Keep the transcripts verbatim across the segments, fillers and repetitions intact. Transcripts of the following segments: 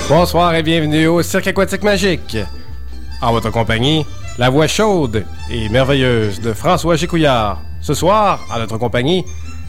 Bonsoir et bienvenue au Cirque Aquatique Magique. En votre compagnie, la voix chaude et merveilleuse de François Gécouillard. Ce soir, en notre compagnie,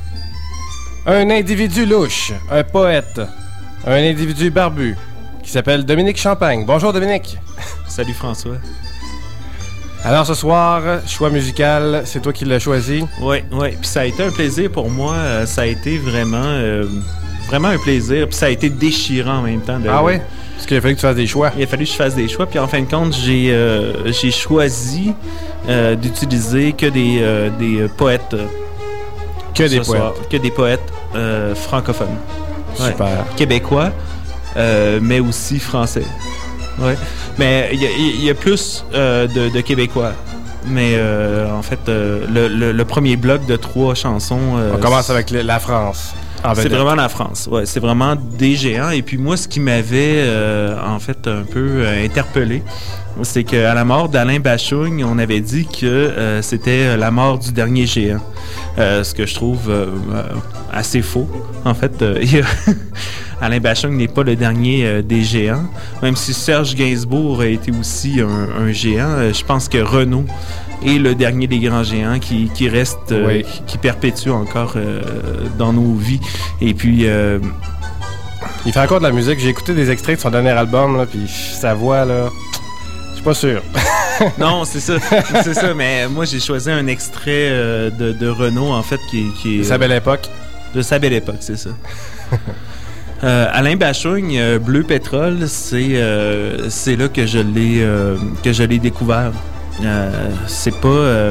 un individu louche, un poète, un individu barbu, qui s'appelle Dominique Champagne. Bonjour Dominique. Salut François. Alors ce soir, choix musical, c'est toi qui l'as choisi? Oui, oui. Puis ça a été un plaisir pour moi. Euh, ça a été vraiment, euh, vraiment un plaisir. Puis ça a été déchirant en même temps. De, ah oui? Parce qu'il a fallu que tu fasses des choix. Il a fallu que je fasse des choix. Puis en fin de compte, j'ai, euh, j'ai choisi euh, d'utiliser que des, euh, des poètes. Que des poètes. Soir. Que des poètes euh, francophones. Super. Ouais. Québécois, euh, mais aussi français. Oui, mais il y, y a plus euh, de, de Québécois. Mais euh, en fait, euh, le, le, le premier bloc de trois chansons... Euh, On commence avec le, la France. C'est vraiment la France, ouais. C'est vraiment des géants. Et puis moi, ce qui m'avait euh, en fait un peu euh, interpellé, c'est qu'à la mort d'Alain Bachung, on avait dit que euh, c'était la mort du dernier géant. Euh, ce que je trouve euh, assez faux. En fait, euh, Alain Bachung n'est pas le dernier euh, des géants. Même si Serge Gainsbourg a été aussi un, un géant, euh, je pense que Renaud est le dernier des grands géants qui, qui reste, euh, oui. qui, qui perpétue encore euh, dans nos vies. Et puis... Euh, il fait encore de la musique. J'ai écouté des extraits de son dernier album, là, puis sa voix, là... Je suis pas sûr. Non, c'est ça. C'est ça, mais moi, j'ai choisi un extrait euh, de, de Renaud, en fait, qui, qui est... De sa belle époque. De sa belle époque, c'est ça. euh, Alain Bachung, euh, Bleu Pétrole, c'est, euh, c'est là que je l'ai, euh, que je l'ai découvert. Euh, c'est pas... Euh,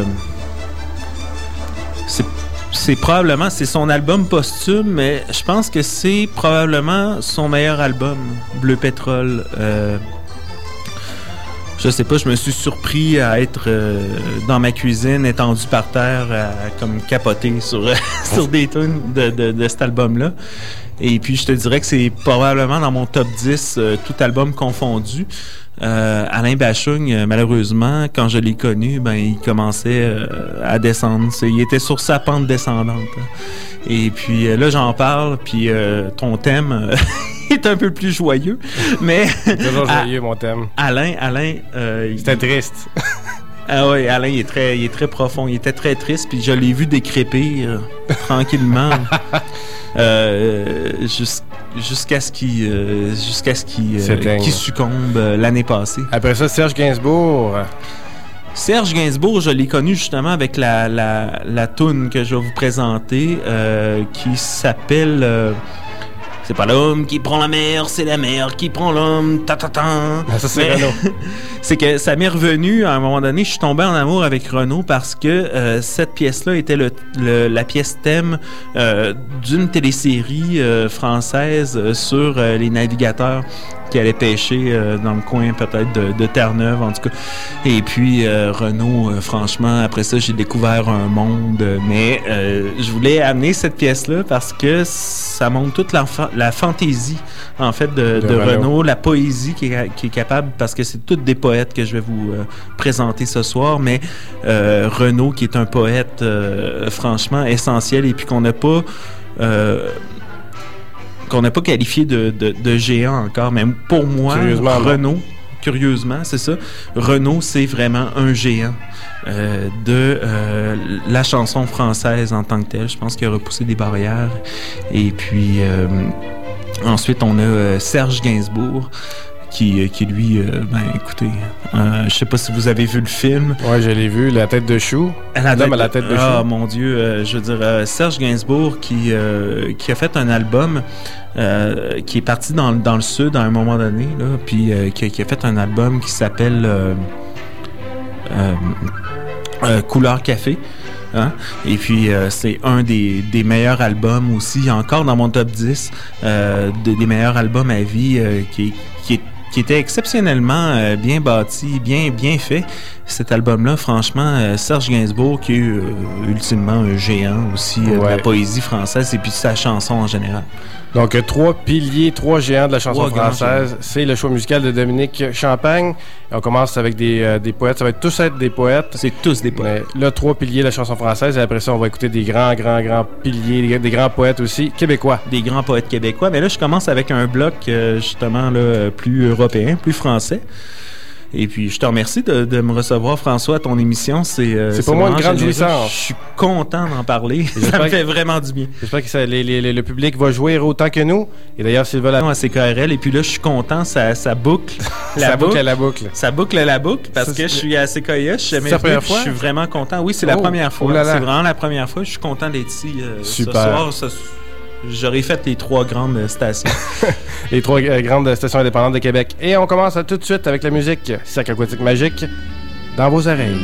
c'est, c'est probablement... C'est son album posthume, mais je pense que c'est probablement son meilleur album, Bleu Pétrole. Euh, Je sais pas, je me suis surpris à être euh, dans ma cuisine, étendu par terre, à comme capoter sur, sur des tunes de, de, de cet album-là. Et puis, je te dirais que c'est probablement dans mon top dix, euh, tout album confondu. Euh, Alain Bachung, euh, malheureusement, quand je l'ai connu, ben il commençait euh, à descendre. C'est, il était sur sa pente descendante. Hein. Et puis euh, là, j'en parle, puis euh, ton thème euh, est un peu plus joyeux. Mais c'est toujours joyeux, à, mon thème. Alain, Alain... Euh, C'était il... triste. Ah oui, Alain, il est très, il est très profond. Il était très triste, puis je l'ai vu décrépir tranquillement. Euh, jus- jusqu'à ce qu'il euh, jusqu'à ce qu'il, euh, qu'il succombe euh, l'année passée. Après ça, Serge Gainsbourg. Serge Gainsbourg, je l'ai connu justement avec la, la, la toune que je vais vous présenter euh, qui s'appelle... Euh, c'est pas l'homme qui prend la mer, c'est la mer qui prend l'homme. Ta ta ta. Ah, ça, c'est Renaud. C'est que ça m'est revenu à un moment donné. Je suis tombé en amour avec Renaud parce que euh, cette pièce-là était le, le, la pièce thème euh, d'une télésérie euh, française euh, sur euh, les navigateurs qui allaient pêcher euh, dans le coin peut-être de, de Terre-Neuve en tout cas. Et puis euh, Renaud, euh, franchement, après ça, j'ai découvert un monde. Mais euh, je voulais amener cette pièce-là parce que ça montre toute la, la fantaisie en fait de, de, de Renaud. Renaud, la poésie qui est, qui est capable, parce que c'est toutes des poètes que je vais vous euh, présenter ce soir, mais euh, Renaud qui est un poète euh, franchement essentiel et puis qu'on n'a pas... Euh, qu'on n'a pas qualifié de, de, de géant encore, mais pour moi, curieusement, Renaud, non. curieusement, c'est ça, Renaud, c'est vraiment un géant euh, de euh, la chanson française en tant que telle. Je pense qu'il a repoussé des barrières. Et puis, euh, ensuite, on a euh, Serge Gainsbourg, Qui, qui lui, euh, ben écoutez, euh, je sais pas si vous avez vu le film. Ouais, je l'ai vu, La tête de chou. La L'homme à la tête de chou. Ah, mon Dieu, euh, je veux dire, euh, Serge Gainsbourg qui, euh, qui a fait un album euh, qui est parti dans, dans le sud à un moment donné, là, puis euh, qui, qui a fait un album qui s'appelle euh, euh, euh, Couleur Café. Hein? Et puis, euh, c'est un des, des meilleurs albums aussi, encore dans mon top dix, euh, de, des meilleurs albums à vie euh, qui, qui est qui était exceptionnellement euh, bien bâti, bien bien fait. Cet album-là, franchement, euh, Serge Gainsbourg, qui est euh, ultimement un géant aussi euh, ouais. de la poésie française et puis de sa chanson en général. Donc, euh, trois piliers, trois géants de la chanson Trois française. C'est le choix musical de Dominique Champagne. Et on commence avec des, euh, des poètes. Ça va être tous être des poètes. C'est tous des poètes. Mais là, trois piliers de la chanson française. Et après ça, on va écouter des grands, grands, grands piliers, des, des grands poètes aussi, québécois. Des grands poètes québécois. Mais là, je commence avec un bloc, euh, justement, là, plus européen, plus français. Et puis, je te remercie de, de me recevoir, François, à ton émission. C'est, euh, c'est pour moi une grande jouissance. Je suis content d'en parler. Ça me fait vraiment du bien. J'espère que ça, les, les, le public va jouer autant que nous. Et d'ailleurs, s'ils veulent... À C K R L. Et puis là, je suis content. Ça, ça boucle la ça boucle. boucle à la boucle. Ça boucle à la boucle parce ça, que je suis à C K I S. C'est la première fois? Je suis vraiment content. Oui, c'est la oh, première fois. Oh là là. C'est vraiment la première fois. Je suis content d'être ici euh, Super. ce soir. Ce, J'aurais fait les trois grandes stations. Les trois euh, grandes stations indépendantes de Québec. Et on commence tout de suite avec la musique Cercle aquatique magique dans vos oreilles.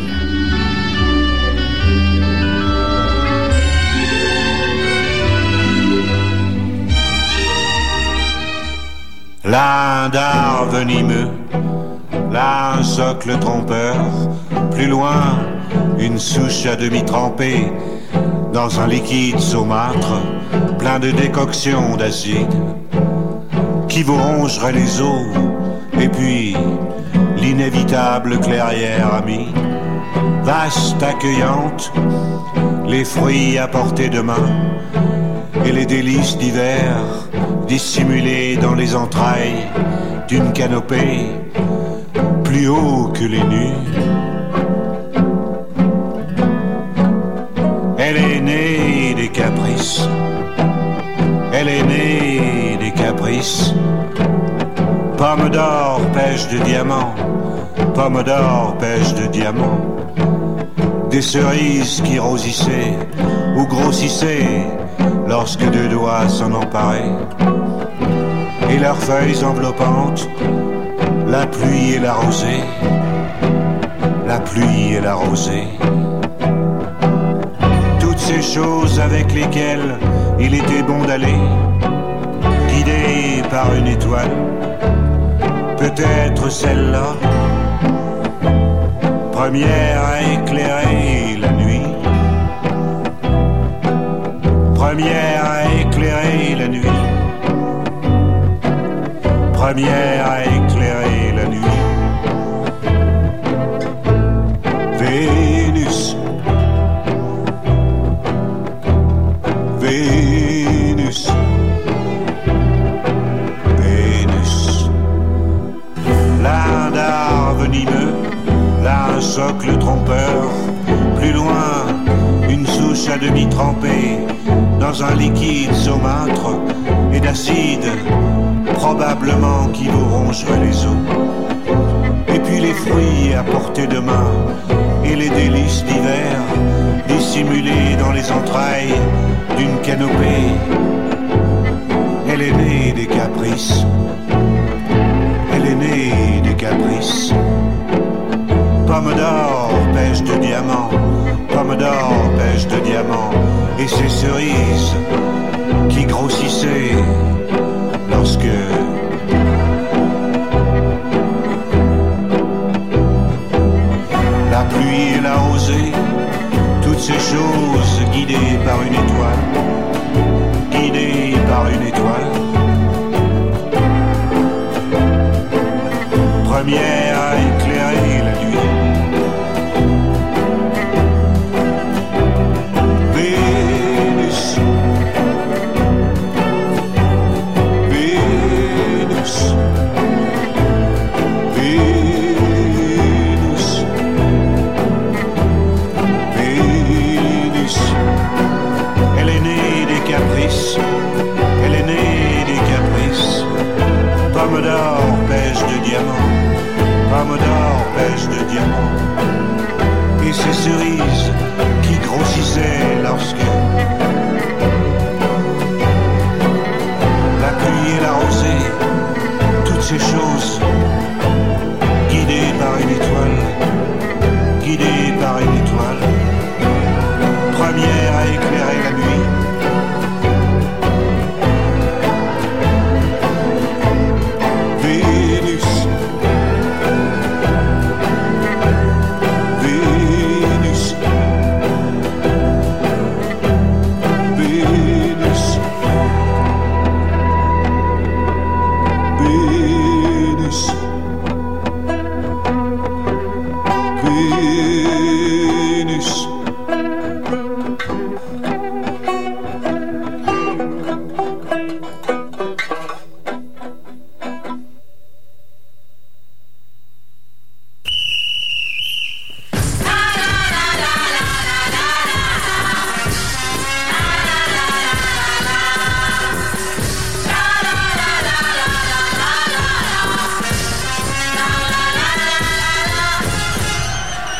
Là un dard venimeux, là un socle trompeur, plus loin une souche à demi trempée dans un liquide saumâtre plein de décoctions d'acide qui vous rongerait les os, et puis l'inévitable clairière amie, vaste, accueillante, les fruits à portée de main et les délices d'hiver dissimulés dans les entrailles d'une canopée plus haut que les nues. Elle est née des caprices, elle est née des caprices. Pomme d'or, pêche de diamants, pomme d'or, pêche de diamants. Des cerises qui rosissaient ou grossissaient lorsque deux doigts s'en emparaient. Et leurs feuilles enveloppantes, la pluie et la rosée, la pluie et la rosée. Toutes ces choses avec lesquelles il était bon d'aller, guidé par une étoile, peut-être celle-là, première à éclairer la nuit, première à éclairer la nuit, première à éclairer la nuit. Vénus, Vénus, Vénus. Là un dard venimeux, là un socle trompeur, plus loin une souche à demi trempée dans un liquide saumâtre et d'acide, probablement qui vous rongerait les os. Et puis les fruits à portée de main et les délices d'hiver dissimulés dans les entrailles d'une canopée. Elle est née des caprices, elle est née des caprices. Pomme d'or, pêche de diamants, pomme d'or, pêche de diamants. Et ces cerises qui grossissaient lorsque la pluie et la rosée, toutes ces choses guidées par une étoile, guidées par une étoile. Première à éclairer la nuit. Vénus, Vénus, Vénus, Vénus. Elle est née des caprices, elle est née des caprices. Pomme d'or, pêche de diamants, pomme d'or, pêche de diamants. Et ces cerises qui grossissaient lorsque la pluie et la rosée, toutes ces choses guidées par une étoile, guidées par une étoile, première à éclairer la nuit. Vénus, Vénus, Vénus,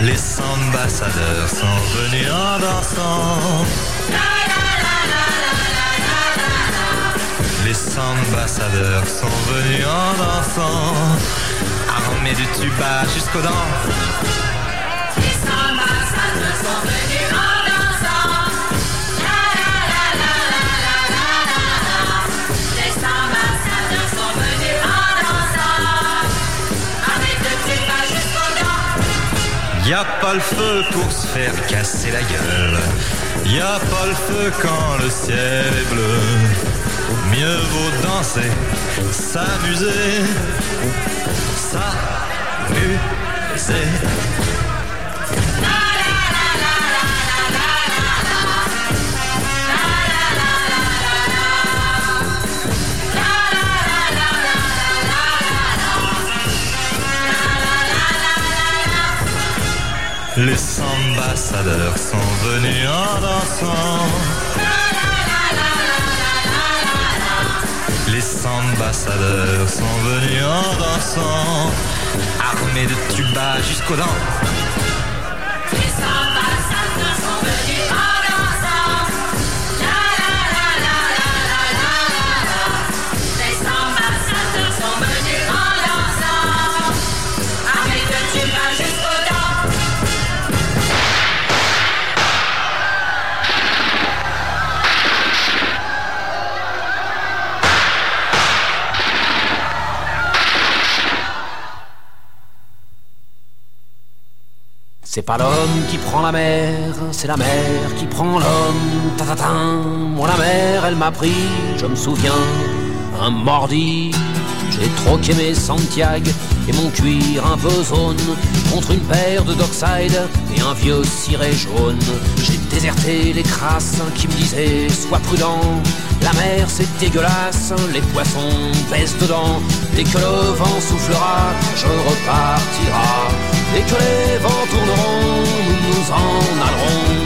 Les ambassadeurs sont venus en dansant. Les ambassadeurs sont venus en dansant, armés de tuba jusqu'aux dents. Les ambassadeurs sont venus en dansant. La la la la la la la la. Les ambassadeurs sont venus en dansant, armés de tuba jusqu'aux dents. Y a pas le feu pour se faire casser la gueule. Y a pas le feu quand le ciel est bleu. Mieux vaut danser, s'amuser, s'amuser. Les ambassadeurs sont venus en dansant. Les ambassadeurs sont venus en dansant, armés de tuba jusqu'aux dents. Les ambassadeurs sont venus en dansant. La la la la la la la la. Les ambassadeurs sont venus en dansant, armés de tuba jusqu'aux dents. C'est pas l'homme qui prend la mer, c'est la mer qui prend l'homme. Ta-ta-ta. Moi la mer, elle m'a pris, je me souviens, un mardi. J'ai troqué mes Santiago et mon cuir un peu zone contre une paire de Dockside et un vieux ciré jaune. J'ai déserté les crasses qui me disaient sois prudent. La mer c'est dégueulasse, les poissons baissent dedans. Dès que le vent soufflera, je repartira. Dès que les vents tourneront, nous nous en allerons.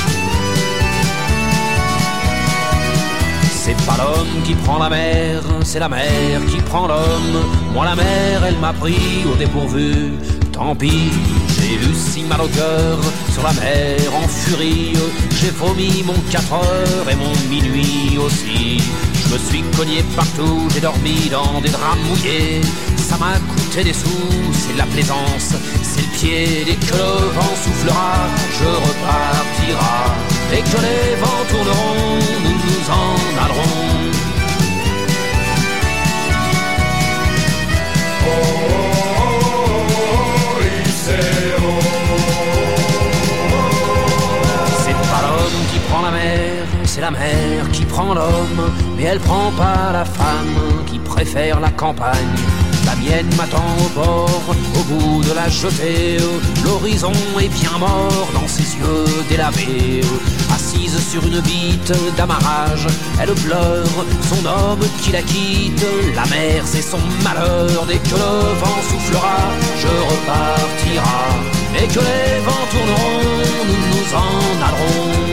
C'est pas l'homme qui prend la mer, c'est la mer qui prend l'homme. Moi la mer, elle m'a pris au dépourvu. Tant pis, j'ai eu si mal au cœur sur la mer en furie. J'ai vomi mon quatre heures et mon minuit aussi. Je me suis cogné partout, j'ai dormi dans des draps mouillés. Ça m'a coûté des sous, c'est la plaisance, c'est le pied. Dès que le vent soufflera, je repartira. Dès que les vents tourneront, nous nous en allerons. Oh, oh, oh, lycéo. C'est pas l'homme qui prend la mer, c'est la mer qui prend l'homme. Mais elle prend pas la femme qui préfère la campagne. La mienne m'attend au bord, au bout de la jetée. L'horizon est bien mort dans ses yeux délavés. Assise sur une bite d'amarrage, elle pleure son homme qui la quitte. La mer c'est son malheur, dès que le vent soufflera, je repartira. Dès que les vents tourneront, nous nous en allerons.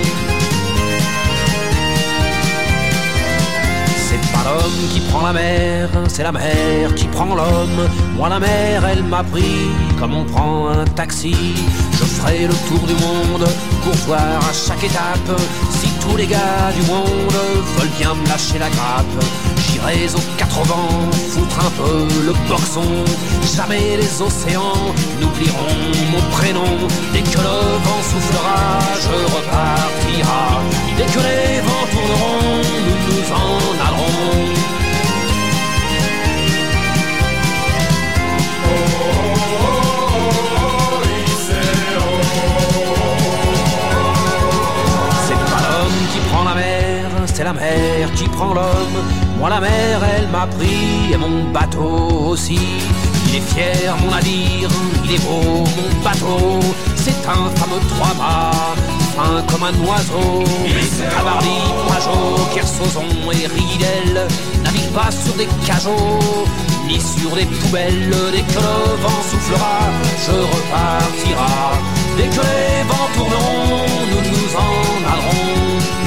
C'est pas l'homme qui prend la mer, c'est la mer qui prend l'homme. Moi la mer, elle m'a pris comme on prend un taxi. Je ferai le tour du monde pour voir à chaque étape si tous les gars du monde veulent bien me lâcher la grappe. J'irai aux quatre vents foutre un peu le boxon. Jamais les océans n'oublieront mon prénom. Dès que le vent soufflera, je repartira. Dès que les vents tourneront, nous nous en allerons. C'est la mer qui prend l'homme. Moi la mer elle m'a pris et mon bateau aussi. Il est fier mon navire, il est beau mon bateau. C'est un fameux trois-mâts, fin comme un oiseau. Tabarly, Pajot, Kersozon et Ridel naviguent pas sur des cajots ni sur des poubelles. Dès que le vent soufflera, je repartira. Dès que les vents tourneront, nous nous en allerons.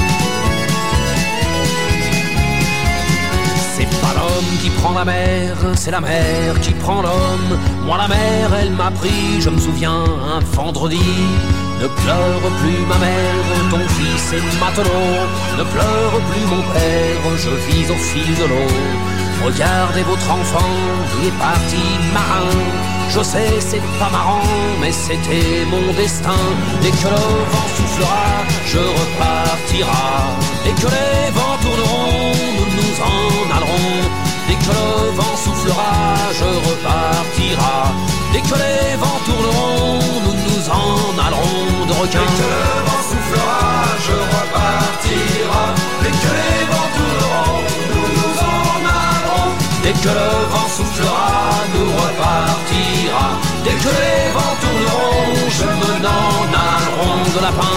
C'est pas l'homme qui prend la mer, c'est la mer qui prend l'homme. Moi la mer, elle m'a pris, je me souviens, un vendredi. Ne pleure plus ma mère, ton fils est matelot. Ne pleure plus mon père, je vis au fil de l'eau. Regardez votre enfant, il est parti marin. Je sais, c'est pas marrant, mais c'était mon destin. Dès que le vent soufflera, je repartira. Dès que les vents tourneront, nous nous en allerons. Dès que le vent soufflera, je repartira. Dès que les vents tourneront, nous nous en allerons de requins. Dès que le vent soufflera, je repartira. Dès que les vents tourneront, nous nous en allerons. Dès que le vent soufflera, nous repartira. Dès que les vents tourneront, je me n'en allerons de lapin.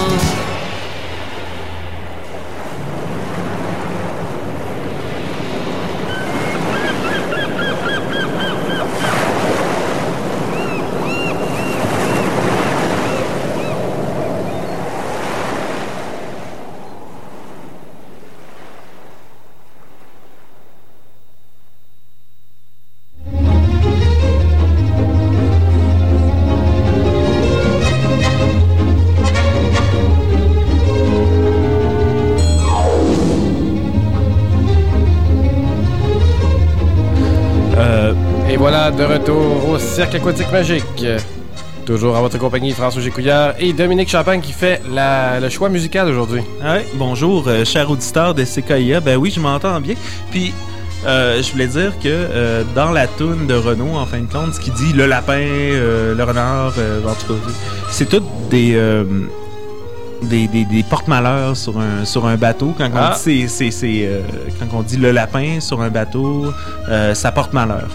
Voilà, de retour au Cirque Aquatique Magique. Toujours en votre compagnie, François Gécouillard et Dominique Champagne qui fait la, le choix musical aujourd'hui. Ah oui, bonjour, euh, cher auditeur de C K I A. Ben oui, je m'entends bien. Puis, euh, je voulais dire que euh, dans la toune de Renaud, en fin de compte, ce qui dit le lapin, euh, le renard, euh, en tout cas, c'est toutes des... Euh, Des, des, des porte-malheurs sur un, sur un bateau. Quand on, ah. dit, c'est, c'est, c'est, euh, quand on dit le lapin sur un bateau, euh, ça porte malheur.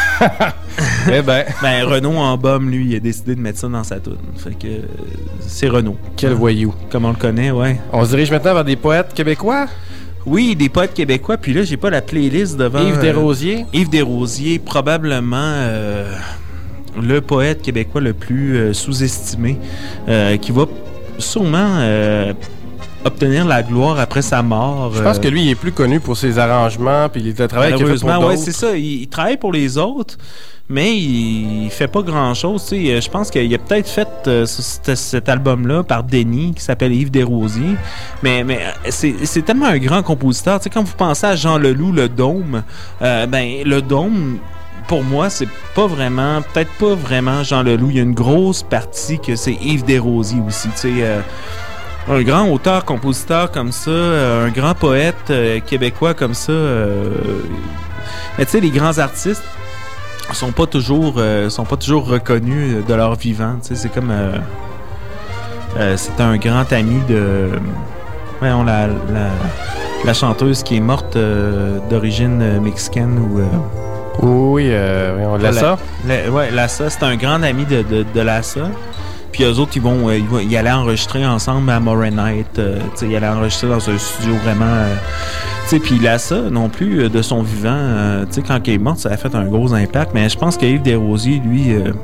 Eh ben. Ben, Renaud en bum, lui, il a décidé de mettre ça dans sa toune. Fait que euh, c'est Renaud. Quel hein? voyou. Comme on le connaît, ouais. On se dirige maintenant vers des poètes québécois? Oui, des poètes québécois. Puis là, j'ai pas la playlist devant. Yves Desrosiers. Euh, Yves Desrosiers, probablement euh, le poète québécois le plus euh, sous-estimé, euh, qui va sûrement euh, obtenir la gloire après sa mort. Je pense euh, que lui, il est plus connu pour ses arrangements puis le travail qu'il a fait pour d'autres. Ouais, c'est ça. Il, il travaille pour les autres, mais il, il fait pas grand-chose. Tu sais, je pense qu'il a peut-être fait euh, cet, cet album-là par Denis, qui s'appelle Yves Desrosiers. Mais, mais c'est, c'est tellement un grand compositeur. Tu sais, quand vous pensez à Jean Leloup, le Dôme, euh, ben le Dôme... Pour moi, c'est pas vraiment, peut-être pas vraiment Jean Leloup. Il y a une grosse partie que c'est Yves Desrosiers aussi. Tu sais, euh, un grand auteur-compositeur comme ça, euh, un grand poète euh, québécois comme ça. Euh, mais tu sais, les grands artistes sont pas toujours, euh, sont pas toujours reconnus de leur vivant. Tu sais, c'est comme, euh, euh, c'est un grand ami de, voyons, la, la, la chanteuse qui est morte euh, d'origine mexicaine ou euh, Oui, euh, on Lassa. La, la, ouais, Lassa, c'est un grand ami de, de, de Lassa. Puis eux autres, ils vont, euh, ils vont y aller enregistrer ensemble à Morenite. Euh, ils allaient enregistrer dans un studio vraiment... Euh, tu sais, puis Lassa, non plus, euh, de son vivant, euh, tu sais, quand il est mort, ça a fait un gros impact. Mais je pense qu'Yves Desrosiers, lui... Euh,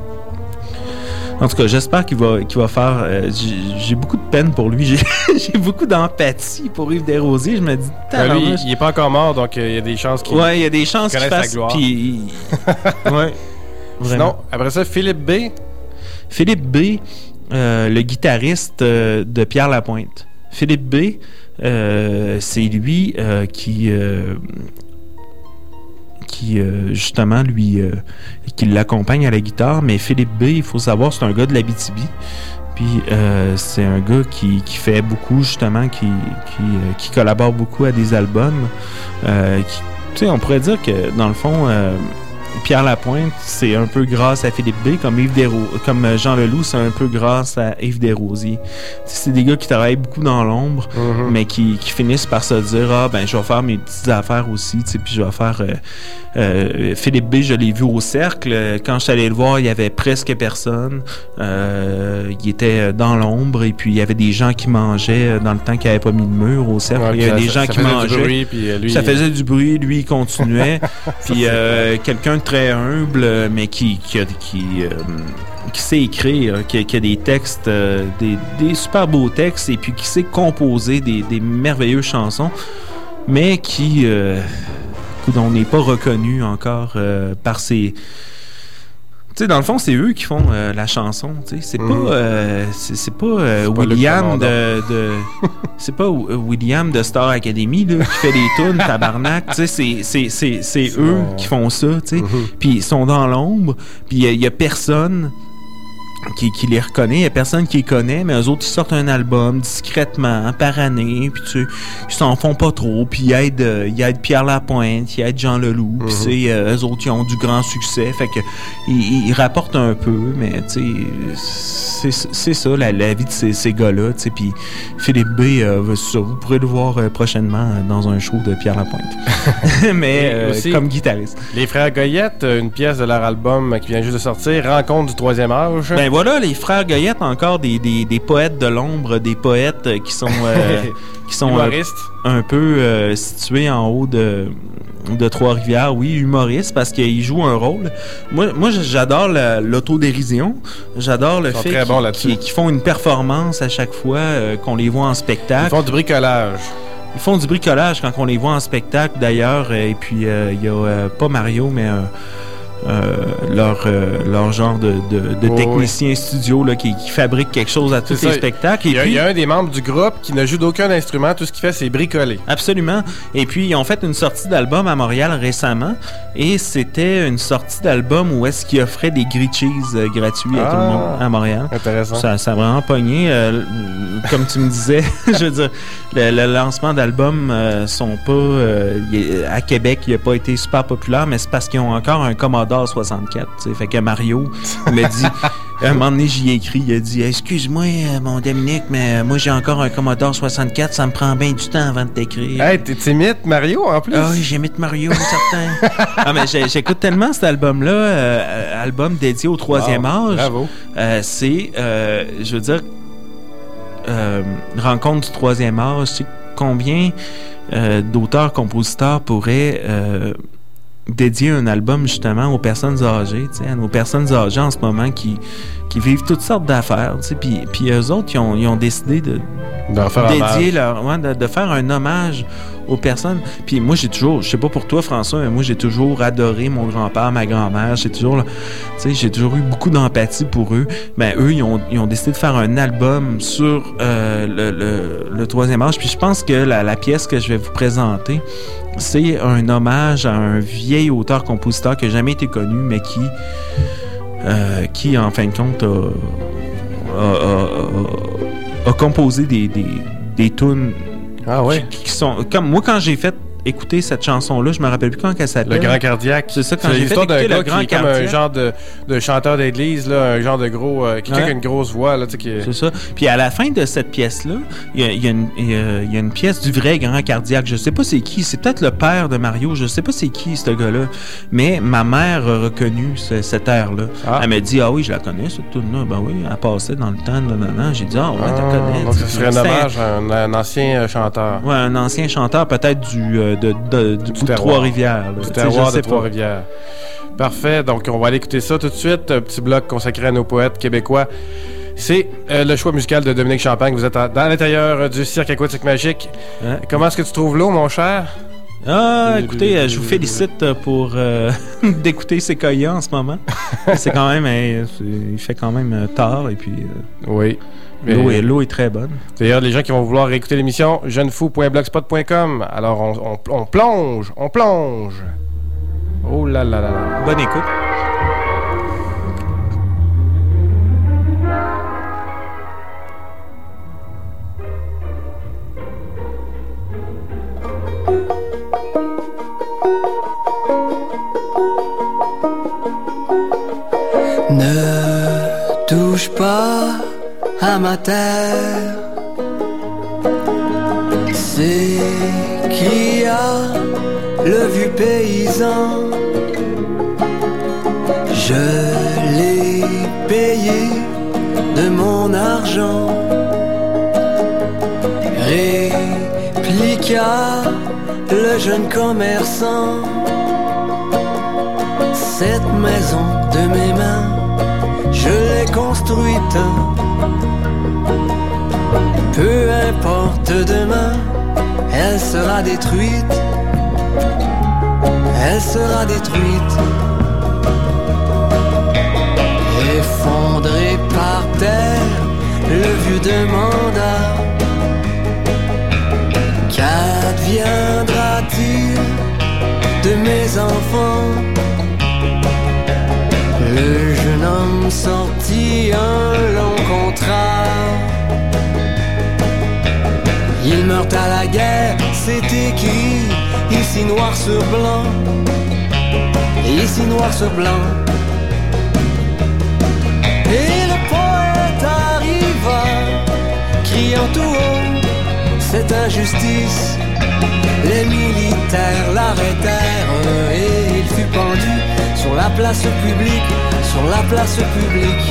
en tout cas, j'espère qu'il va, qu'il va faire... Euh, j'ai, j'ai beaucoup de peine pour lui. J'ai, j'ai beaucoup d'empathie pour Yves Desrosiers. Je me dis... Ben lui, il est pas encore mort, donc il euh, y a des chances qu'il... Ouais, il y a des chances qu'il fasse... Puis, ouais. Sinon, après ça, Philippe B. Philippe B, euh, le guitariste euh, de Pierre Lapointe. Philippe B, euh, c'est lui euh, qui... Euh, qui euh, justement lui euh, qui l'accompagne à la guitare, mais Philippe B, il faut savoir, c'est un gars de l'Abitibi, puis euh, c'est un gars qui, qui fait beaucoup, justement, qui, qui, euh, qui collabore beaucoup à des albums, euh, qui, tu sais, on pourrait dire que dans le fond euh, Pierre Lapointe, c'est un peu grâce à Philippe B, comme Yves Desro- comme Jean Leloup, c'est un peu grâce à Yves Desrosiers. C'est des gars qui travaillent beaucoup dans l'ombre, mm-hmm. mais qui, qui finissent par se dire, ah ben je vais faire mes petites affaires aussi, tu sais, puis je vais faire euh, euh, Philippe B, je l'ai vu au Cercle. Quand je suis allé le voir, il y avait presque personne. Euh, il était dans l'ombre, et puis il y avait des gens qui mangeaient dans le temps qu'il n'y avait pas mis de mur au Cercle. Ouais, il y avait des gens ça qui mangeaient. Du bruit, puis lui, ça faisait du bruit, lui il continuait. Puis euh, quelqu'un de très humble, mais qui qui, qui, euh, qui sait écrire, qui, qui a des textes, euh, des, des super beaux textes, et puis qui sait composer des, des merveilleuses chansons, mais qui... Euh, coudonc, on n'est pas reconnu encore euh, par ces... Tu sais, dans le fond, c'est eux qui font euh, la chanson. Tu sais, c'est, mmh. pas, euh, c'est, c'est pas euh, c'est pas William de, de c'est pas euh, William de Star Academy là, qui fait des tunes, tabarnak. Tu sais, c'est c'est c'est c'est, c'est eux bon. Qui font ça. Tu sais, mmh. Puis ils sont dans l'ombre. Puis il y, y a personne qui, qui les reconnaît. Il y a personne qui les connaît, mais eux autres, ils sortent un album discrètement, par année, puis tu sais, ils s'en font pas trop, puis ils aident, euh, ils aident Pierre Lapointe, ils aident Jean Leloup, puis mm-hmm. c'est, euh, eux autres, ils ont du grand succès, fait que ils, ils rapportent un peu, mais tu sais, c'est, c'est ça, la, la vie de ces, ces gars-là, tu sais, puis Philippe B, euh, ça, vous pourrez le voir euh, prochainement dans un show de Pierre Lapointe, mais euh, aussi, comme guitariste. Les Frères Goyette, une pièce de leur album qui vient juste de sortir, Rencontre du troisième âge. Ben voilà, les Frères Goyette, encore des, des, des poètes de l'ombre, des poètes qui sont euh, qui sont humoristes. Euh, un peu euh, situés en haut de, de Trois-Rivières. Oui, humoristes, parce qu'ils jouent un rôle. Moi, moi j'adore la, l'autodérision. J'adore le fait qu'ils, qu'ils, qu'ils font une performance à chaque fois euh, qu'on les voit en spectacle. Ils font du bricolage. Ils font du bricolage quand on les voit en spectacle, d'ailleurs. Et puis, il euh, y a euh, pas Mario, mais... Euh, Euh, leur, euh, leur genre de, de, de oh, technicien oui. studio là, qui, qui fabrique quelque chose à tous c'est les ça. spectacles. Il y, a, et puis, il y a un des membres du groupe qui ne joue d'aucun instrument, tout ce qu'il fait c'est bricoler. Absolument. Et puis ils ont fait une sortie d'album à Montréal récemment et c'était une sortie d'album où est-ce qu'ils offraient des grilled cheese euh, gratuits à ah, tout le monde à Montréal. Intéressant. Ça, ça a vraiment pogné. Euh, comme tu me disais, je veux dire, le, le lancement d'albums euh, sont pas... Euh, y, à Québec, il n'a pas été super populaire, mais c'est parce qu'ils ont encore un Commodore soixante-quatre, tu sais. Fait que Mario m'a dit, à un moment donné, j'y ai écrit, il a dit, excuse-moi, mon Dominique, mais moi, j'ai encore un Commodore soixante-quatre, ça me prend bien du temps avant de t'écrire. Hey, t'imites Mario, en plus? Ah oui, j'imite Mario, certain. Ah, mais j'écoute tellement cet album-là, euh, album dédié au troisième wow, âge. Bravo. Euh, c'est, euh, je veux dire, euh, rencontre du troisième âge, tu sais, combien euh, d'auteurs, compositeurs pourraient... Euh, dédier un album justement aux personnes âgées, tu sais, à nos personnes âgées en ce moment qui, qui vivent toutes sortes d'affaires, tu sais, puis, puis eux autres, ils ont, ils ont décidé de, de dédier leur, ouais, de, de faire un hommage aux personnes. Puis moi, j'ai toujours, je sais pas pour toi, François, mais moi, j'ai toujours adoré mon grand-père, ma grand-mère, j'ai toujours, tu sais, j'ai toujours eu beaucoup d'empathie pour eux. Ben, eux, ils ont, ils ont décidé de faire un album sur euh, le, le, le troisième âge, puis je pense que la, la pièce que je vais vous présenter, c'est un hommage à un vieil auteur-compositeur qui n'a jamais été connu, mais qui, euh, qui en fin de compte, a, a, a, a composé des, des, des tunes ah ouais. qui, qui sont... Comme moi, quand j'ai fait écouter cette chanson-là, je me rappelle plus comment elle s'appelle. Le Grand Cardiaque. C'est ça, quand c'est j'ai l'histoire fait écouter d'un le gars Grand qui est comme Cardiaque. un genre de, de chanteur d'église, là, un genre de gros... Euh, quelqu'un ouais. qui a une grosse voix, là, tu sais, qui est... C'est ça. Puis à la fin de cette pièce-là, il y a, y, a y, y a une pièce du vrai Grand Cardiaque. Je sais pas c'est qui. C'est peut-être le père de Mario. Je sais pas c'est qui, ce gars-là. Mais ma mère a reconnu ce, cette air-là. Ah. Elle m'a dit, ah oui, je la connais, cette tune-là. Ben oui, elle passait dans le temps. Là, là, là. J'ai dit, ah ouais, ah, tu la connais. Donc, ce serait un hommage à un, un ancien chanteur. Ouais, un ancien chanteur, peut-être du... Euh, de, de, de Du, du Trois-Rivières. Du terroir de Trois-Rivières. Parfait. Donc, on va aller écouter ça tout de suite. Un petit bloc consacré à nos poètes québécois. C'est euh, le choix musical de Dominique Champagne. Vous êtes à, dans l'intérieur euh, du Cirque Aquatique Magique. Hein? Comment est-ce que tu trouves l'eau, mon cher? Ah, écoutez, euh, je vous félicite pour euh, d'écouter Séquoia en ce moment. C'est quand même... Euh, il fait quand même euh, tard et puis... Euh, oui. Mais l'eau, est, l'eau est très bonne. D'ailleurs, les gens qui vont vouloir réécouter l'émission, jeunefou point blogspot point com. Alors, on, on, on plonge, on plonge. Oh là là là là. Bonne écoute. Ne touche pas à ma terre, c'est qui a le vieux paysan. Je l'ai payé de mon argent, répliqua le jeune commerçant. Cette maison de mes mains, je l'ai construite. Peu importe demain, elle sera détruite. elle sera détruite, effondrée par terre, le vieux demanda: qu'adviendra-t-il de mes enfants? Le jeune homme sortit un long contrat. Il meurt à la guerre, c'est écrit ici noir sur blanc, ici noir sur blanc. Et le poète arriva, criant tout haut cette injustice. Les militaires l'arrêtèrent et il fut pendu sur la place publique, sur la place publique.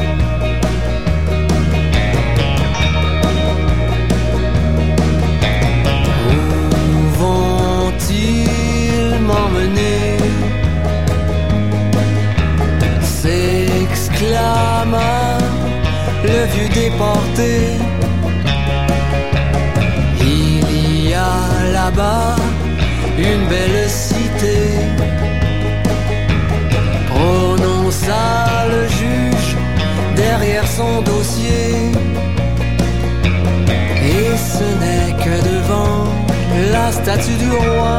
M'emmener, s'exclama le vieux déporté. Il y a là-bas une belle cité, prononça le juge derrière son dossier. Et ce n'est que devant la statue du roi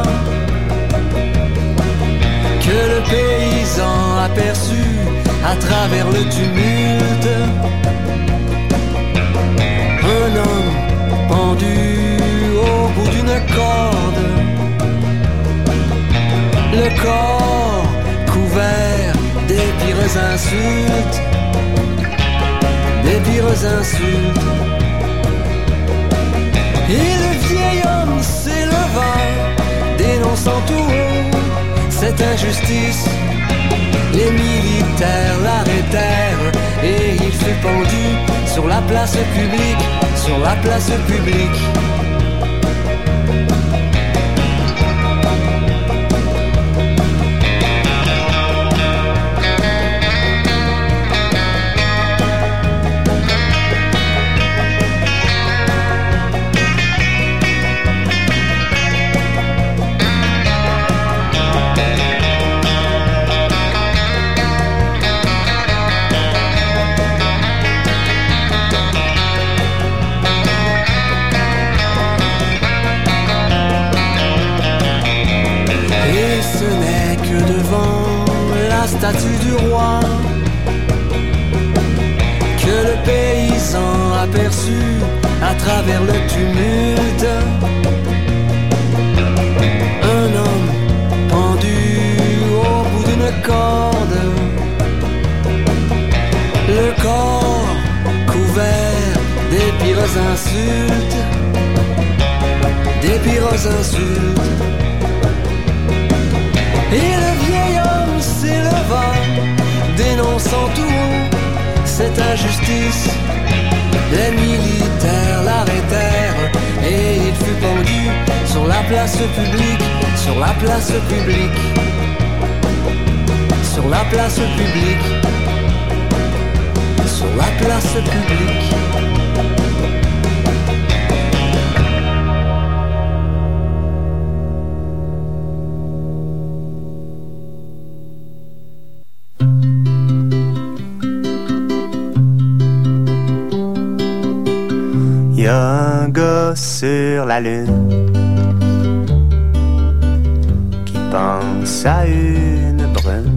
que le paysan aperçut à travers le tumulte un homme pendu au bout d'une corde, le corps couvert des pires insultes, des pires insultes. Et le vieil homme s'éleva, dénonçant tout haut cette injustice. Les militaires l'arrêtèrent et il fut pendu sur la place publique, sur la place publique. Statue du roi que le paysan aperçut à travers le tumulte un homme pendu au bout d'une corde, le corps couvert des pires insultes, des pires insultes. Et le vieil homme s'éleva, dénonçant tout haut cette injustice. Les militaires l'arrêtèrent et il fut pendu sur la place publique, sur la place publique, sur la place publique, sur la place publique. Y a un gars sur la lune qui pense à une brune.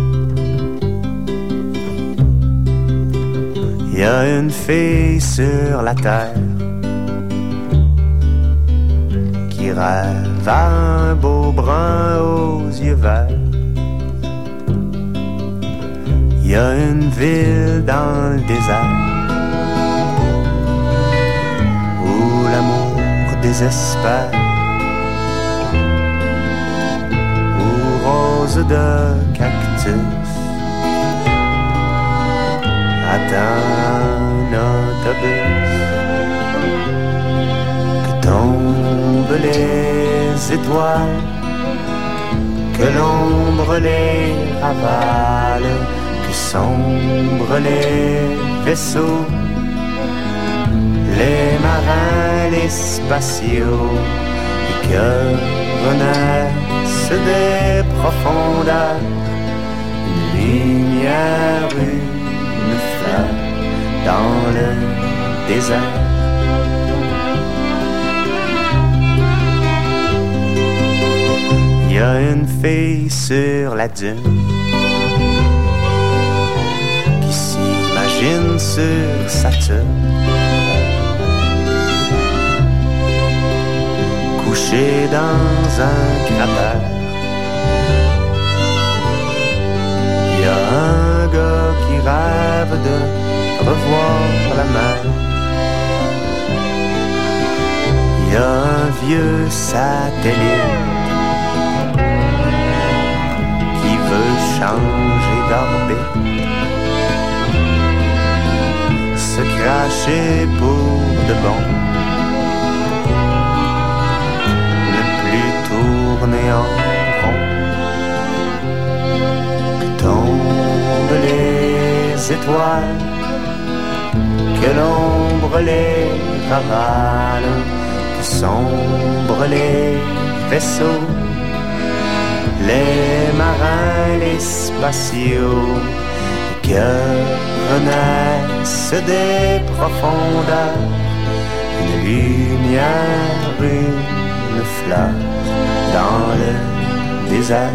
Y a une fille sur la terre qui rêve à un beau brun aux yeux verts. Y a une ville dans le désert désespère, ou rose de cactus attend un autobus, que tombent les étoiles, que l'ombre les ravale, que sombrent les vaisseaux, les marins, les spatiaux, et que renaissent des profondeurs, une lumière, une fleur dans le désert. Il y a une fille sur la dune qui s'imagine sur Saturne, couché dans un cratère. Il y a un gars qui rêve de revoir la mer. Il y a un vieux satellite qui veut changer d'orbite, se cracher pour de bon, ne plus tourner en rond. Que tombent les étoiles, que l'ombre les ravale, que sombrent les vaisseaux, les marins, les spatiaux, que renaissent des profondeurs, une lumière, une fleur dans le désert.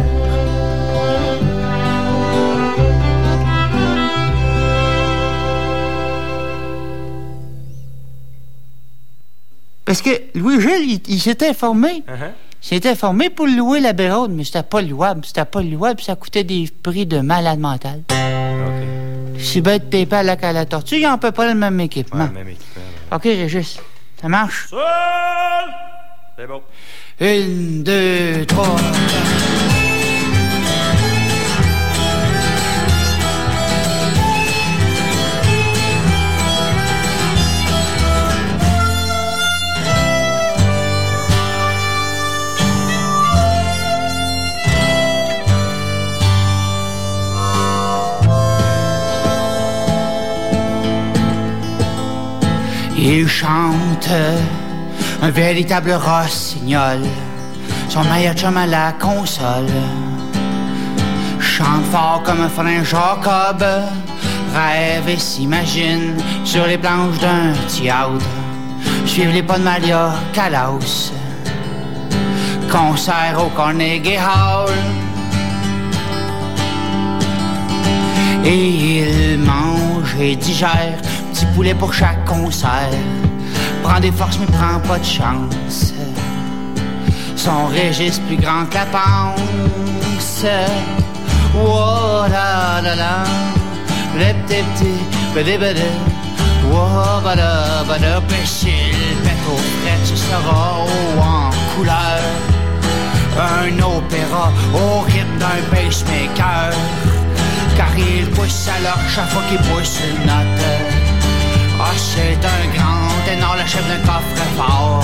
Parce que Louis-Gilles, il, il s'était informé. Uh-huh. Il s'était informé pour louer la Béraude, mais c'était pas louable. C'était pas louable, ça coûtait des prix de malade mental. OK. Si bête PayPal là qu'à la tortue, ils ont à peu près le même équipement. Ouais, même équipement. Ouais. OK, Régis, ça marche? Seul! C'est bon. Une, deux, trois... Il chante un véritable rossignol, son meilleur chum à la console. Chante fort comme un frein Jacob, rêve et s'imagine sur les planches d'un théâtre. Suivre les pas de Maria Callas, concert au Carnegie Hall. Et il mange et digère petit poulet pour chaque concert. Prend des forces mais prend pas de chance. Son registre plus grand que la panse. Oh la la la, le petit petit, bébé bébé. Oh bada bada, péchil, pète au fret, ce sera haut en couleur. Un opéra au rythme d'un pacemaker. Car il pousse à l'heure chaque fois qu'il pousse une note. Ah, c'est un grand ténor, le chef d'un coffre-fort.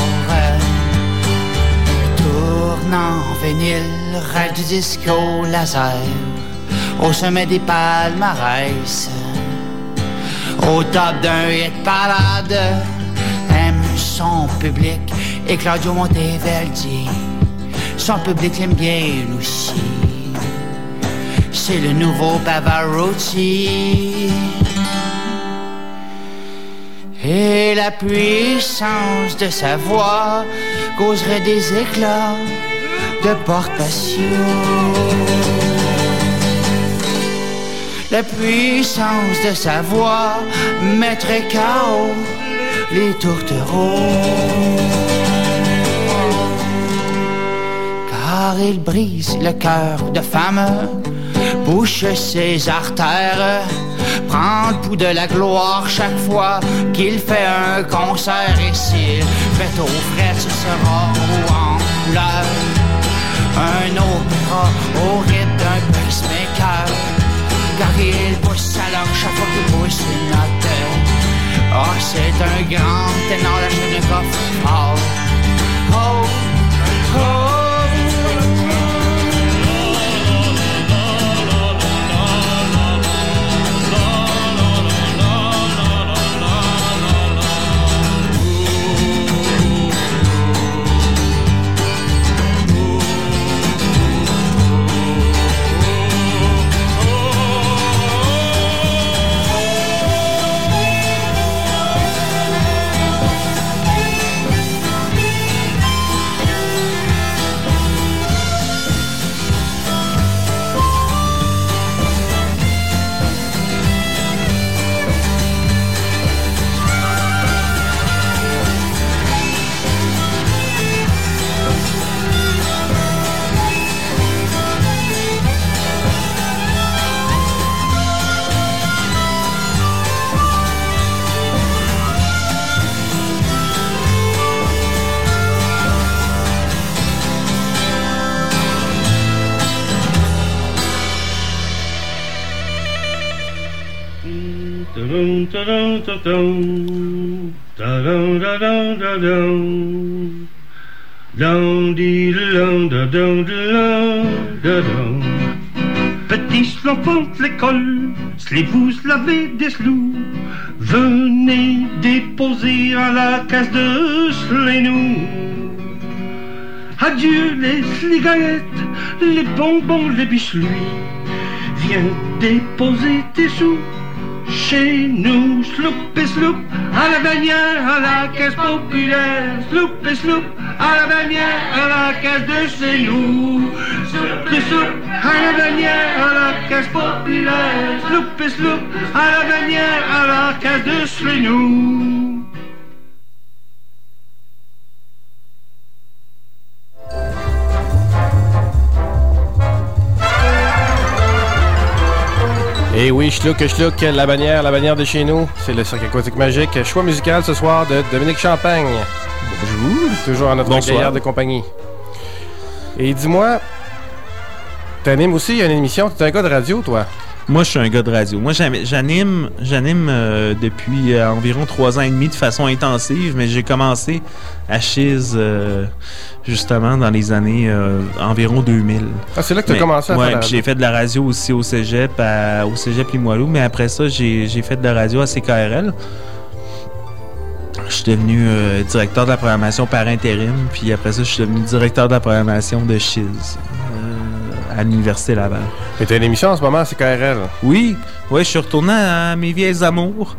Tourne en vinyle, rêve du disco laser, au sommet des palmarès, au top d'un hit parade. Aime son public et Claudio Monteverdi, son public l'aime bien aussi. C'est le nouveau Pavarotti. Et la puissance de sa voix causerait des éclats de portation. La puissance de sa voix mettrait K O les tourtereaux. Car il brise le cœur de femme, bouche ses artères, prend le pouls de la gloire chaque fois qu'il fait un concert. Et s'il fait au fret, ce sera haut en couleur. Un opéra au rythme d'un pacemaker. Car il pousse à l'heure chaque fois qu'il pousse une note. Ah, oh, c'est un grand ténor, la chaîne de coffre-fort. Oh, oh. Petits enfants de l'école, slez-vous lavez des sloups, venez déposer à la case de Slez-nous. Adieu les cigarettes, les bonbons, les biscuits, viens déposer tes sous chez nous. Sloup et sloup, à la bannière, à la caisse populaire. Sloup et sloup, à la bannière, à la caisse de chez nous. Sloup et sloup, à la bannière, à la caisse populaire. Sloup et sloup, à la bannière, à la caisse de chez nous. Et oui, schlouk, schlouk, la bannière, la bannière de chez nous. C'est le Cirque Aquatique Magique. Choix musical ce soir de Dominique Champagne. Bonjour. Toujours à notre gaillard de compagnie. Et dis-moi, t'animes aussi une émission, t'es un gars de radio, toi? Moi, je suis un gars de radio. Moi, j'anime, j'anime euh, depuis euh, environ trois ans et demi de façon intensive, mais j'ai commencé à Chiz, euh, justement, dans les années euh, environ deux mille. Ah, c'est là que tu as commencé à ouais, faire la radio? J'ai fait de la radio aussi au cégep, à, au cégep Limoilou, mais après ça, j'ai, j'ai fait de la radio à C K R L. Je suis devenu euh, directeur de la programmation par intérim, puis après ça, je suis devenu directeur de la programmation de Chiz. À l'Université Laval. Et t'as une émission en ce moment à C K R L? Oui, oui, je suis retourné à mes vieilles amours.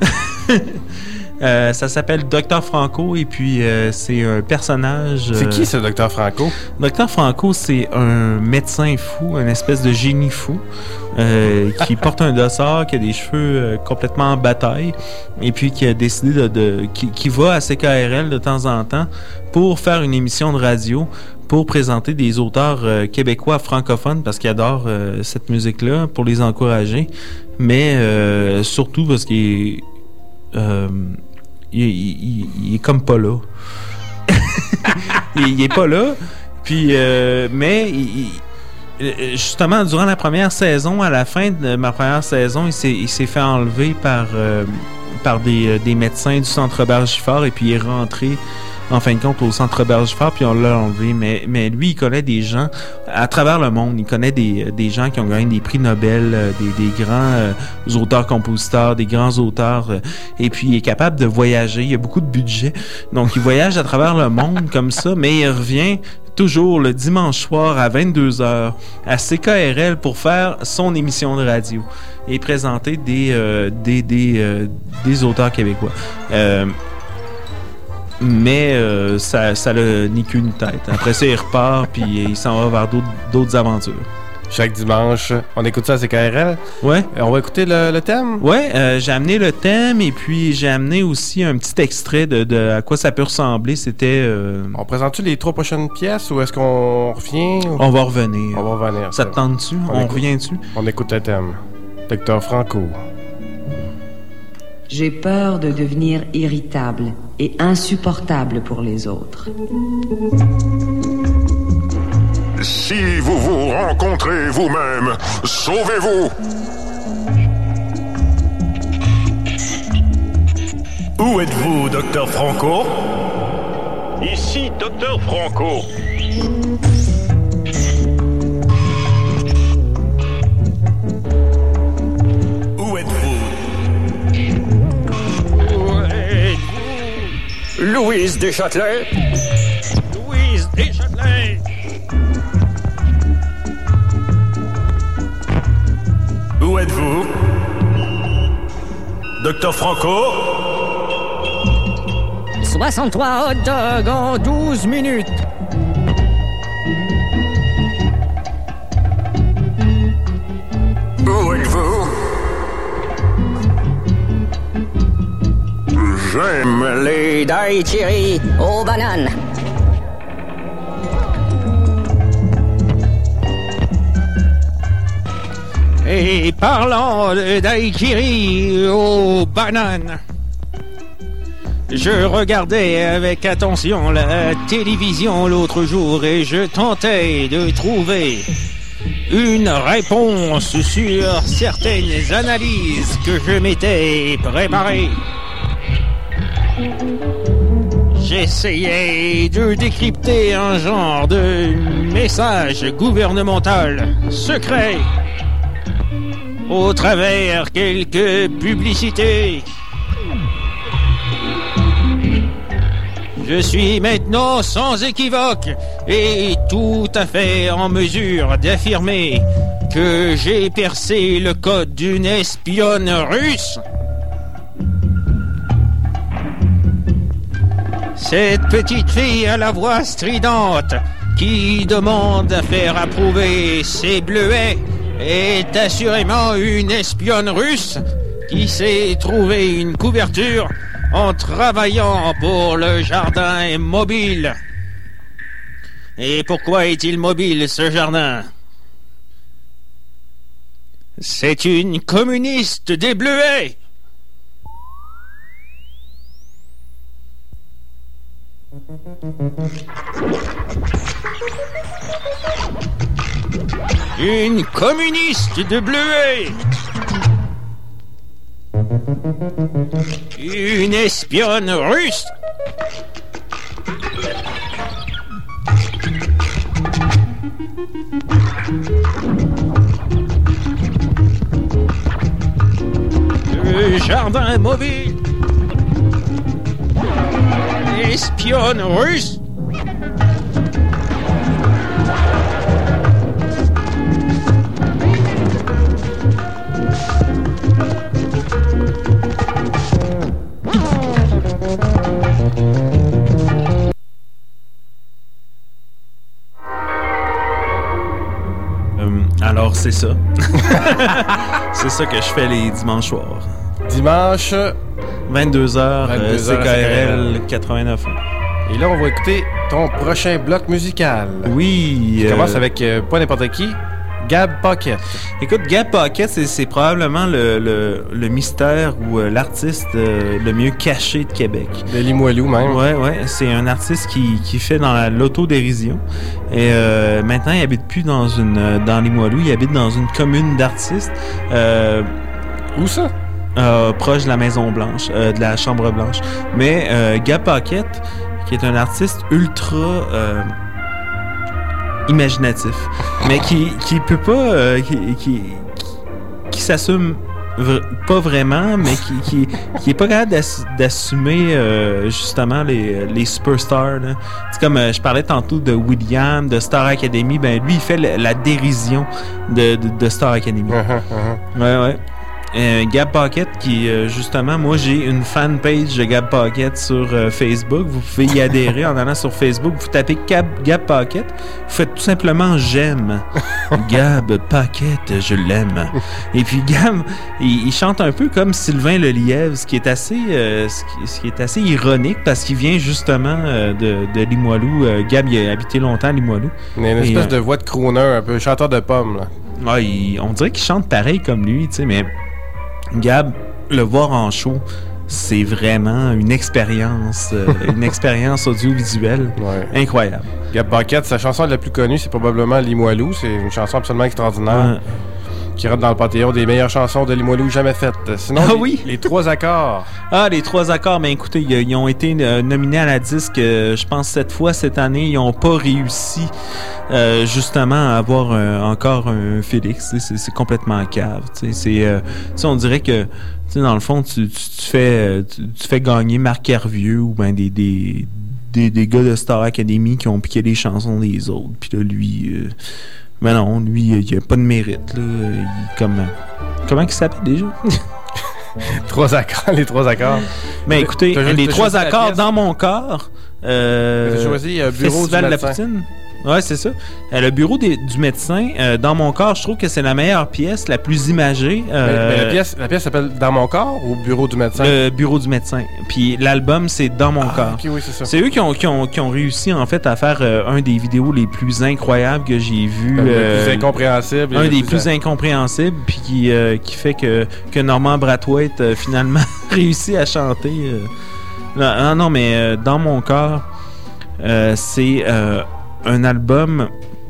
euh, ça s'appelle Docteur Franco et puis euh, c'est un personnage... C'est euh, qui ce Docteur Franco? Docteur Franco, c'est un médecin fou, une espèce de génie fou euh, qui porte un dossard, qui a des cheveux euh, complètement en bataille et puis qui a décidé de... de qui, qui va à C K R L de temps en temps pour faire une émission de radio pour présenter des auteurs euh, québécois francophones parce qu'ils adorent euh, cette musique-là, pour les encourager, mais euh, surtout parce qu'il euh, il, il, il est comme pas là. il, il est pas là, puis euh, mais il, il, justement durant la première saison, à la fin de ma première saison, il s'est, il s'est fait enlever par euh, par des, des médecins du Centre Robert Giffard et puis il est rentré en fin de compte au Centre Robert Giffard, puis on l'a enlevé. Mais, mais lui, il connaît des gens à travers le monde. Il connaît des, des gens qui ont gagné des prix Nobel, des, des grands euh, auteurs-compositeurs, des grands auteurs. Euh, et puis, il est capable de voyager. Il a beaucoup de budget. Donc, il voyage à travers le monde comme ça, mais il revient toujours le dimanche soir à vingt-deux heures à C K R L pour faire son émission de radio et présenter des, euh, des, des, euh, des auteurs québécois. Euh, Mais euh, ça, ça l'a ni qu'une tête. Après ça, il repart puis il s'en va vers d'autres, d'autres aventures. Chaque dimanche, on écoute ça à C K R L. Ouais. On va écouter le, le thème. Ouais, euh, j'ai amené le thème et puis j'ai amené aussi un petit extrait de, de à quoi ça peut ressembler. C'était. Euh... On présente-tu les trois prochaines pièces ou est-ce qu'on revient? Ou... On va revenir. On va revenir. Ça te tente-tu? On, on revient-tu? On écoute le thème. Docteur Franco. J'ai peur de devenir irritable et insupportable pour les autres. Si vous vous rencontrez vous-même, sauvez-vous! Où êtes-vous, Docteur Franco? Ici, Docteur Franco. Où êtes-vous? Louise Deschâtelet. Louise Deschâtelet. Où êtes-vous? Docteur Franco? soixante-trois hot dogs en douze minutes. Où êtes-vous? J'aime Les daiquiris aux bananes. Et parlant de daiquiri aux bananes, je regardais avec attention la télévision l'autre jour et je tentais de trouver une réponse sur certaines analyses que je m'étais préparées. J'essayais de décrypter un genre de message gouvernemental secret au travers quelques publicités. Je suis maintenant sans équivoque et tout à fait en mesure d'affirmer que j'ai percé le code d'une espionne russe. Cette petite fille à la voix stridente qui demande à faire approuver ses bleuets est assurément une espionne russe qui s'est trouvé une couverture en travaillant pour le jardin mobile. Et pourquoi est-il mobile, ce jardin? C'est une communiste des bleuets. Une communiste de bleuets. Une espionne russe. Le jardin mobile. Espionne russe. Alors, c'est ça. C'est ça que je fais les dimanches soirs. Dimanche... vingt-deux heures, vingt-deux C K R L quatre-vingt-neuf. Et là, on va écouter ton prochain bloc musical. Oui. Qui euh... commence avec euh, pas n'importe qui, Gab Pocket. Écoute, Gab Pocket, c'est, c'est probablement le, le, le mystère ou euh, l'artiste euh, le mieux caché de Québec. De Limoilou, même. Ouais, ouais. C'est un artiste qui, qui fait dans la, l'autodérision. Et euh, maintenant, il habite plus dans une dans Limoilou, il habite dans une commune d'artistes. Euh, Où ça? Euh, proche de la Maison Blanche, euh, de la Chambre Blanche. Mais euh, Gab Pocket, qui est un artiste ultra euh, imaginatif, mais qui qui peut pas, euh, qui, qui qui qui s'assume v- pas vraiment, mais qui qui qui est pas capable d'ass- d'assumer euh, justement les les superstars. Là. C'est comme euh, je parlais tantôt de William, de Star Academy, ben lui il fait le, la dérision de, de de Star Academy. Uh-huh, uh-huh. Ouais ouais. Euh, Gab Pocket qui euh, justement moi j'ai une fanpage de Gab Pocket sur euh, Facebook, vous pouvez y adhérer en allant sur Facebook, vous tapez Gab, Gab Pocket, vous faites tout simplement j'aime Gab Pocket, je l'aime. Et puis Gab il, il chante un peu comme Sylvain Lelièvre, ce qui est assez euh, ce, qui, ce qui est assez ironique parce qu'il vient justement euh, de, de Limoilou. euh, Gab il a habité longtemps à Limoilou. Il a une Et, espèce euh, de voix de crooner, un peu chanteur de pommes là. Ouais, il, on dirait qu'il chante pareil comme lui, tu sais, mais Gab, le voir en show, c'est vraiment une expérience, euh, une expérience audiovisuelle ouais. incroyable. Gab Pocket, sa chanson la plus connue, c'est probablement Limoilou. C'est une chanson absolument extraordinaire. Ouais. Qui rentre dans le panthéon des meilleures chansons de Limoilou jamais faites. Sinon, ah les, oui? les trois accords. Ah, les trois accords, mais écoutez, ils, ils ont été euh, nominés à la disque, euh, je pense, cette fois, cette année. Ils n'ont pas réussi, euh, justement, à avoir euh, encore un Félix. C'est, c'est complètement cave. C'est, euh, on dirait que, tu sais, dans le fond, tu, tu, tu, fais, tu, tu fais gagner Marc Hervieux ou ben des, des, des, des gars de Star Academy qui ont piqué les chansons des autres. Puis là, lui... Euh, Mais non, lui, il a pas de mérite, là. Il, comme... Comment il s'appelle déjà? Trois accords, les trois accords. Mais écoutez, t'as, t'as, les t'as trois accords dans mon corps. Euh, t'as choisi euh, Bureau Festival du de la médecin. poutine. Ouais, c'est ça. Euh, le bureau des, du médecin, euh, dans mon corps, je trouve que c'est la meilleure pièce, la plus imagée. Euh, mais, mais la pièce, la pièce s'appelle Dans mon corps ou Bureau du médecin? Le bureau du médecin. Puis l'album, c'est Dans mon ah, corps. Okay, oui, c'est ça. C'est eux qui ont, qui ont, qui ont réussi, en fait, à faire euh, un des vidéos les plus incroyables que j'ai vu. Le euh, plus incompréhensible. Un des plus, plus incompréhensibles, puis qui, euh, qui fait que, que Norman Brathwaite, euh, finalement, réussit à chanter. Euh... Non, non, non, mais euh, Dans mon corps, euh, c'est euh, un album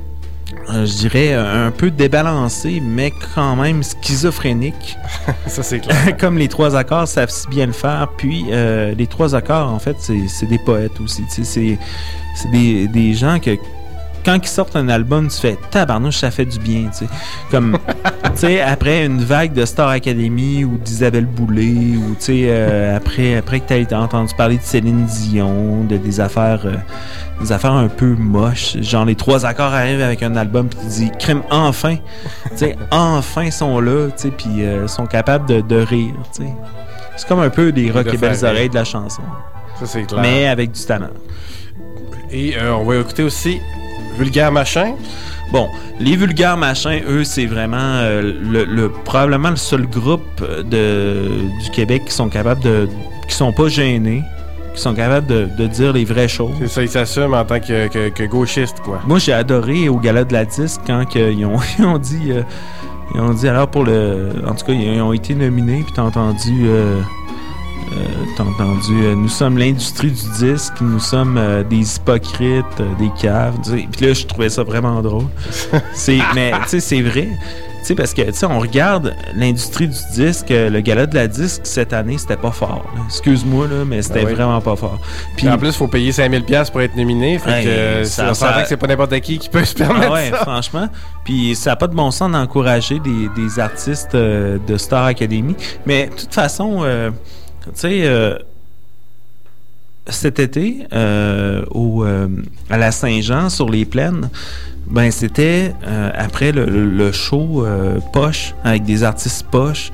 euh, je dirais, un peu débalancé, mais quand même schizophrénique. Ça, c'est clair. Comme les trois accords savent si bien le faire. Puis, euh, les trois accords, en fait, c'est, c'est des poètes aussi. Tu sais, c'est, c'est des, des gens que, quand ils sortent un album, tu fais tabarnouche, ça fait du bien, tu sais. Comme, tu sais, après une vague de Star Academy ou d'Isabelle Boulay, ou tu sais, euh, après, après que tu as entendu parler de Céline Dion, de des affaires, euh, des affaires un peu moches. Genre, les trois accords arrivent avec un album, puis tu dis, crème, enfin, tu sais, enfin, ils sont là, tu sais, puis euh, sont capables de, de rire, tu sais. C'est comme un peu des rock et belles oreilles de la chanson. Ça, c'est clair. Mais avec du talent. Et euh, on va écouter aussi Vulgaire Machin. Bon, les Vulgaires Machins, eux, c'est vraiment euh, le, le, probablement le seul groupe de, du Québec qui sont capables de... qui sont pas gênés, qui sont capables de, de dire les vraies choses. C'est ça, ils s'assument en tant que, que, que gauchiste, quoi. Moi, j'ai adoré au Gala de la Disque quand que, ils, ont, ils ont dit... Euh, ils ont dit alors pour le... En tout cas, ils ont été nominés, puis t'as entendu... Euh, Euh, t'as entendu, euh, nous sommes l'industrie du disque, nous sommes euh, des hypocrites, euh, des caves. Puis là, je trouvais ça vraiment drôle. c'est, mais tu sais, c'est vrai. Tu sais, parce que tu sais, on regarde l'industrie du disque, euh, le gala de la disque cette année, c'était pas fort. Là. Excuse-moi là, mais c'était ah oui. vraiment pas fort. Puis en plus, il faut payer cinq mille dollars pour être nominé. Fait hey, que euh, ça, ça, ça... que c'est pas n'importe qui qui peut se permettre ah ouais, ça. Franchement. Puis ça n'a pas de bon sens d'encourager des, des artistes euh, de Star Academy. Mais de toute façon. Euh, Tu sais, euh, cet été, euh, au, euh, à la Saint-Jean, sur les plaines, ben c'était euh, après le, le show euh, poche, avec des artistes poches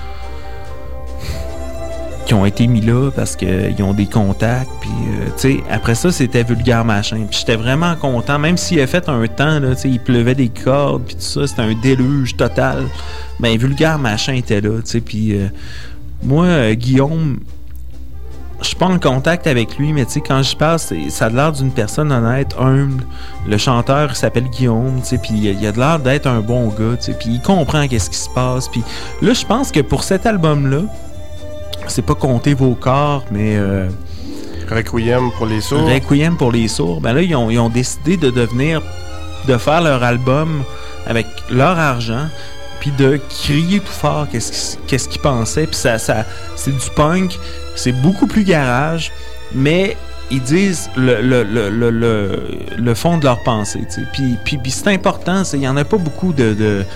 qui ont été mis là parce qu'ils ont des contacts. Puis, euh, tu sais, après ça, c'était Vulgaire Machin. Puis j'étais vraiment content, même s'il a fait un temps, là, tu sais, il pleuvait des cordes, puis tout ça, c'était un déluge total. Ben, Vulgaire Machin était là, tu sais, puis... Euh, Moi, euh, Guillaume, je suis pas en contact avec lui, mais tu sais, quand je parle, c'est, ça a l'air d'une personne honnête, humble. Le chanteur, il s'appelle Guillaume, tu sais, puis il a de l'air d'être un bon gars, tu sais, puis il comprend qu'est-ce qui se passe. Puis là, je pense que pour cet album-là, c'est pas compter vos corps, mais... Euh, Requiem pour les sourds. Requiem pour les sourds. Ben là, ils ont, ils ont décidé de devenir... de faire leur album avec leur argent... puis de crier tout fort qu'est-ce, qu'est-ce qu'ils pensaient. Puis ça, ça, c'est du punk, c'est beaucoup plus garage, mais ils disent le, le, le, le, le, le fond de leur pensée. Puis, puis, puis c'est important, il n'y en a pas beaucoup de... de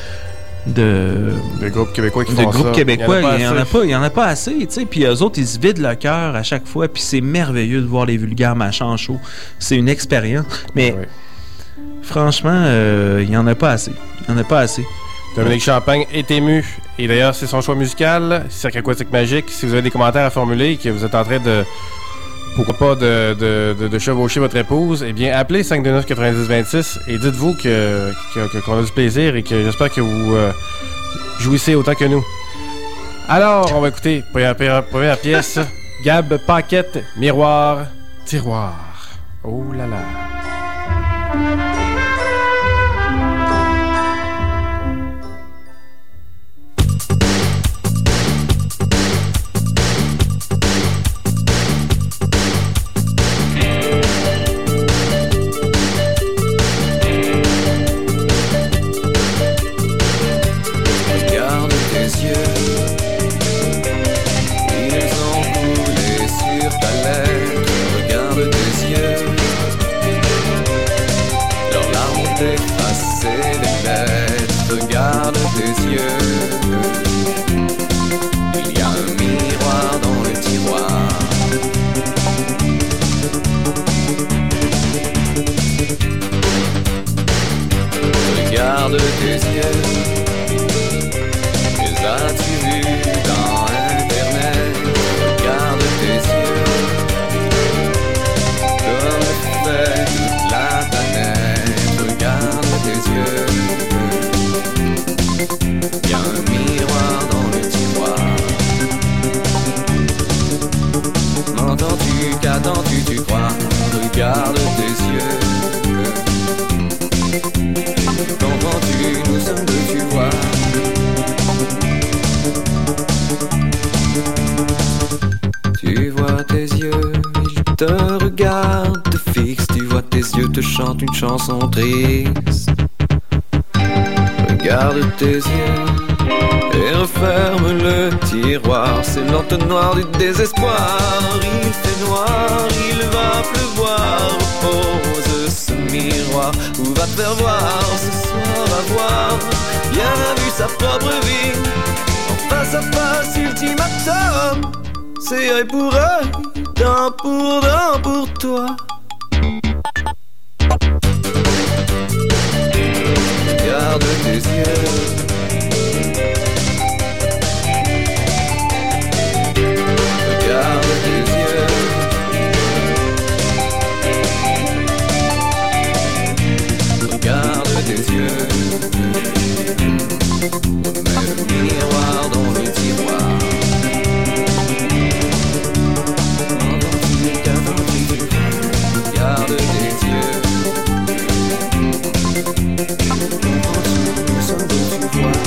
de, de groupes québécois qui de font groupes ça. québécois, il n'y en a pas, il y en a pas assez, tu sais. Puis eux autres, ils se vident le cœur à chaque fois, puis c'est merveilleux de voir les Vulgaires Machins en show. C'est une expérience. Mais oui. franchement, euh, il n'y en a pas assez. Il n'y en a pas assez. Dominique Champagne est ému. Et d'ailleurs, c'est son choix musical, Cirque Aquatique Magique. Si vous avez des commentaires à formuler et que vous êtes en train de, pourquoi pas, de, de, de, de chevaucher votre épouse, eh bien, appelez cinq deux neuf quatre-vingt-dix vingt-six et dites-vous que, que, qu'on a du plaisir et que j'espère que vous euh, jouissez autant que nous. Alors, on va écouter première, première, première pièce. Gab Paquette, Miroir, Tiroir. Oh là là. Chante une chanson triste. Regarde tes yeux et referme le tiroir. C'est l'entonnoir du désespoir. Il fait noir, il va pleuvoir. Pose ce miroir ou va te faire voir. Ce soir va voir, bien vu sa propre vie. En face à face, ultimatum. C'est œil pour œil, dent pour dent pour toi. Regarde tes yeux. Regarde tes yeux. Regarde tes yeux. Mets le miroir dans le tiroir. Regarde tes yeux. Nous sommes deux, tu vois.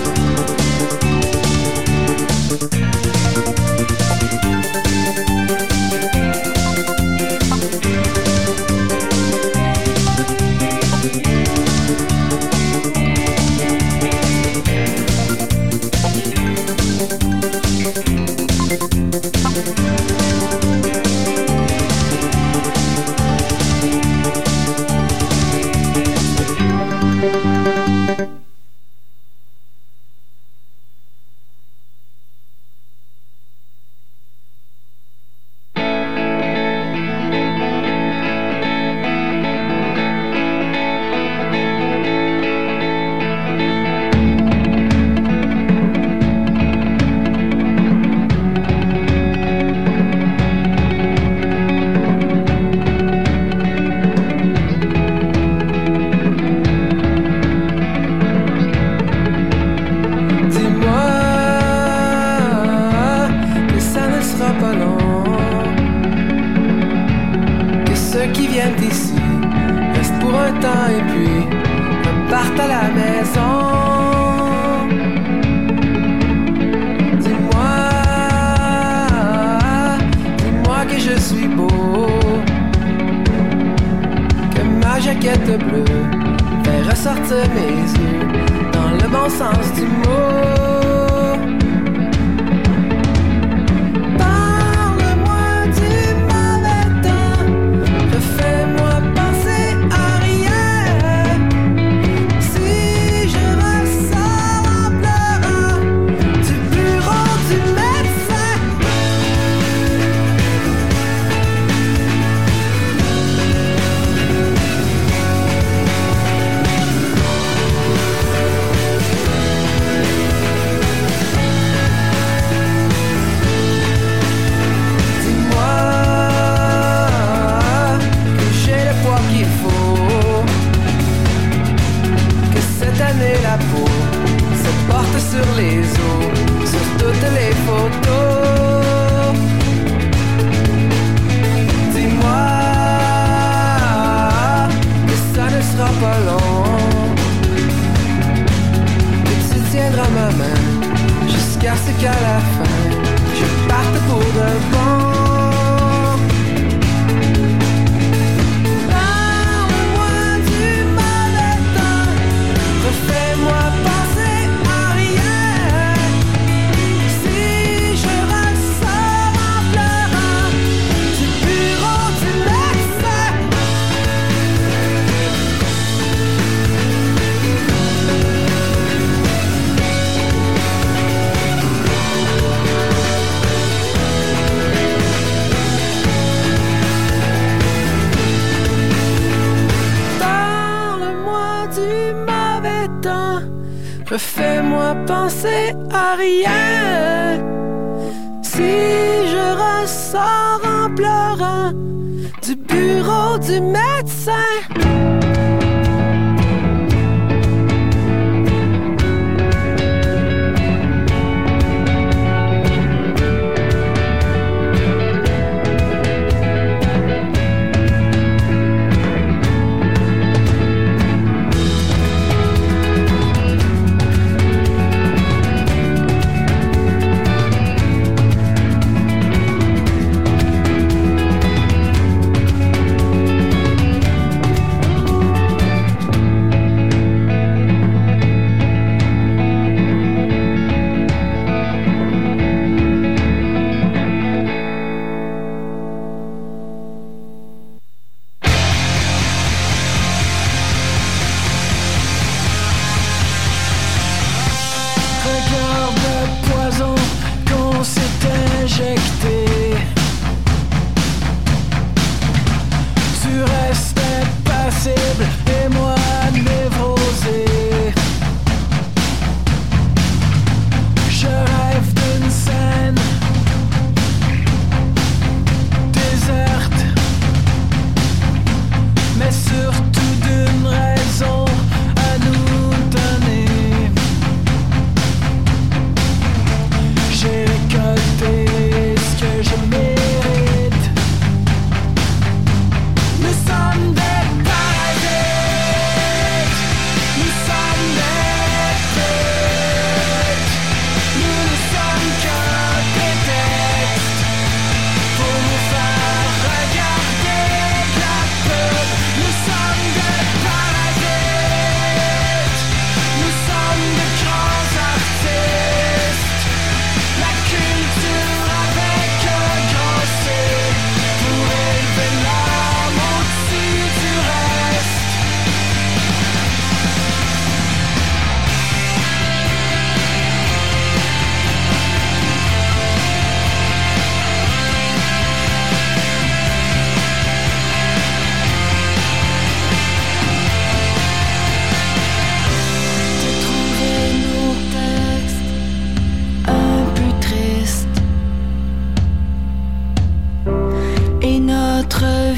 Fais-moi penser à rien. Si je ressors en pleurant du bureau du médecin.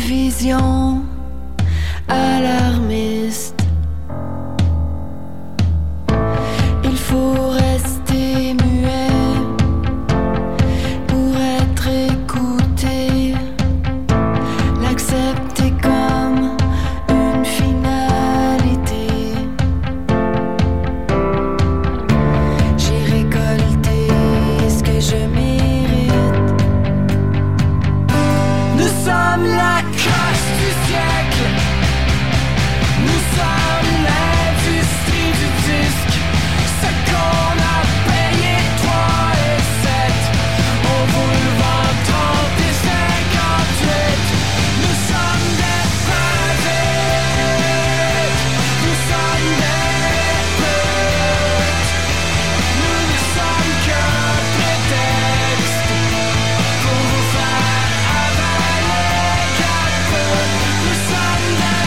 vision alarmiste. Il faut rester muet pour être écouté, l'accepter comme une finalité. J'ai récolté ce que je mérite. Nous sommes la casse du siècle. Nous sommes l'industrie du disque. Ce qu'on a payé trois et sept, on vous le vend trente et cinquante-huit. Nous sommes des parasites. Nous sommes des putes. Nous ne sommes qu'un prétexte pour vous faire avaler quatre putes. Nous sommes des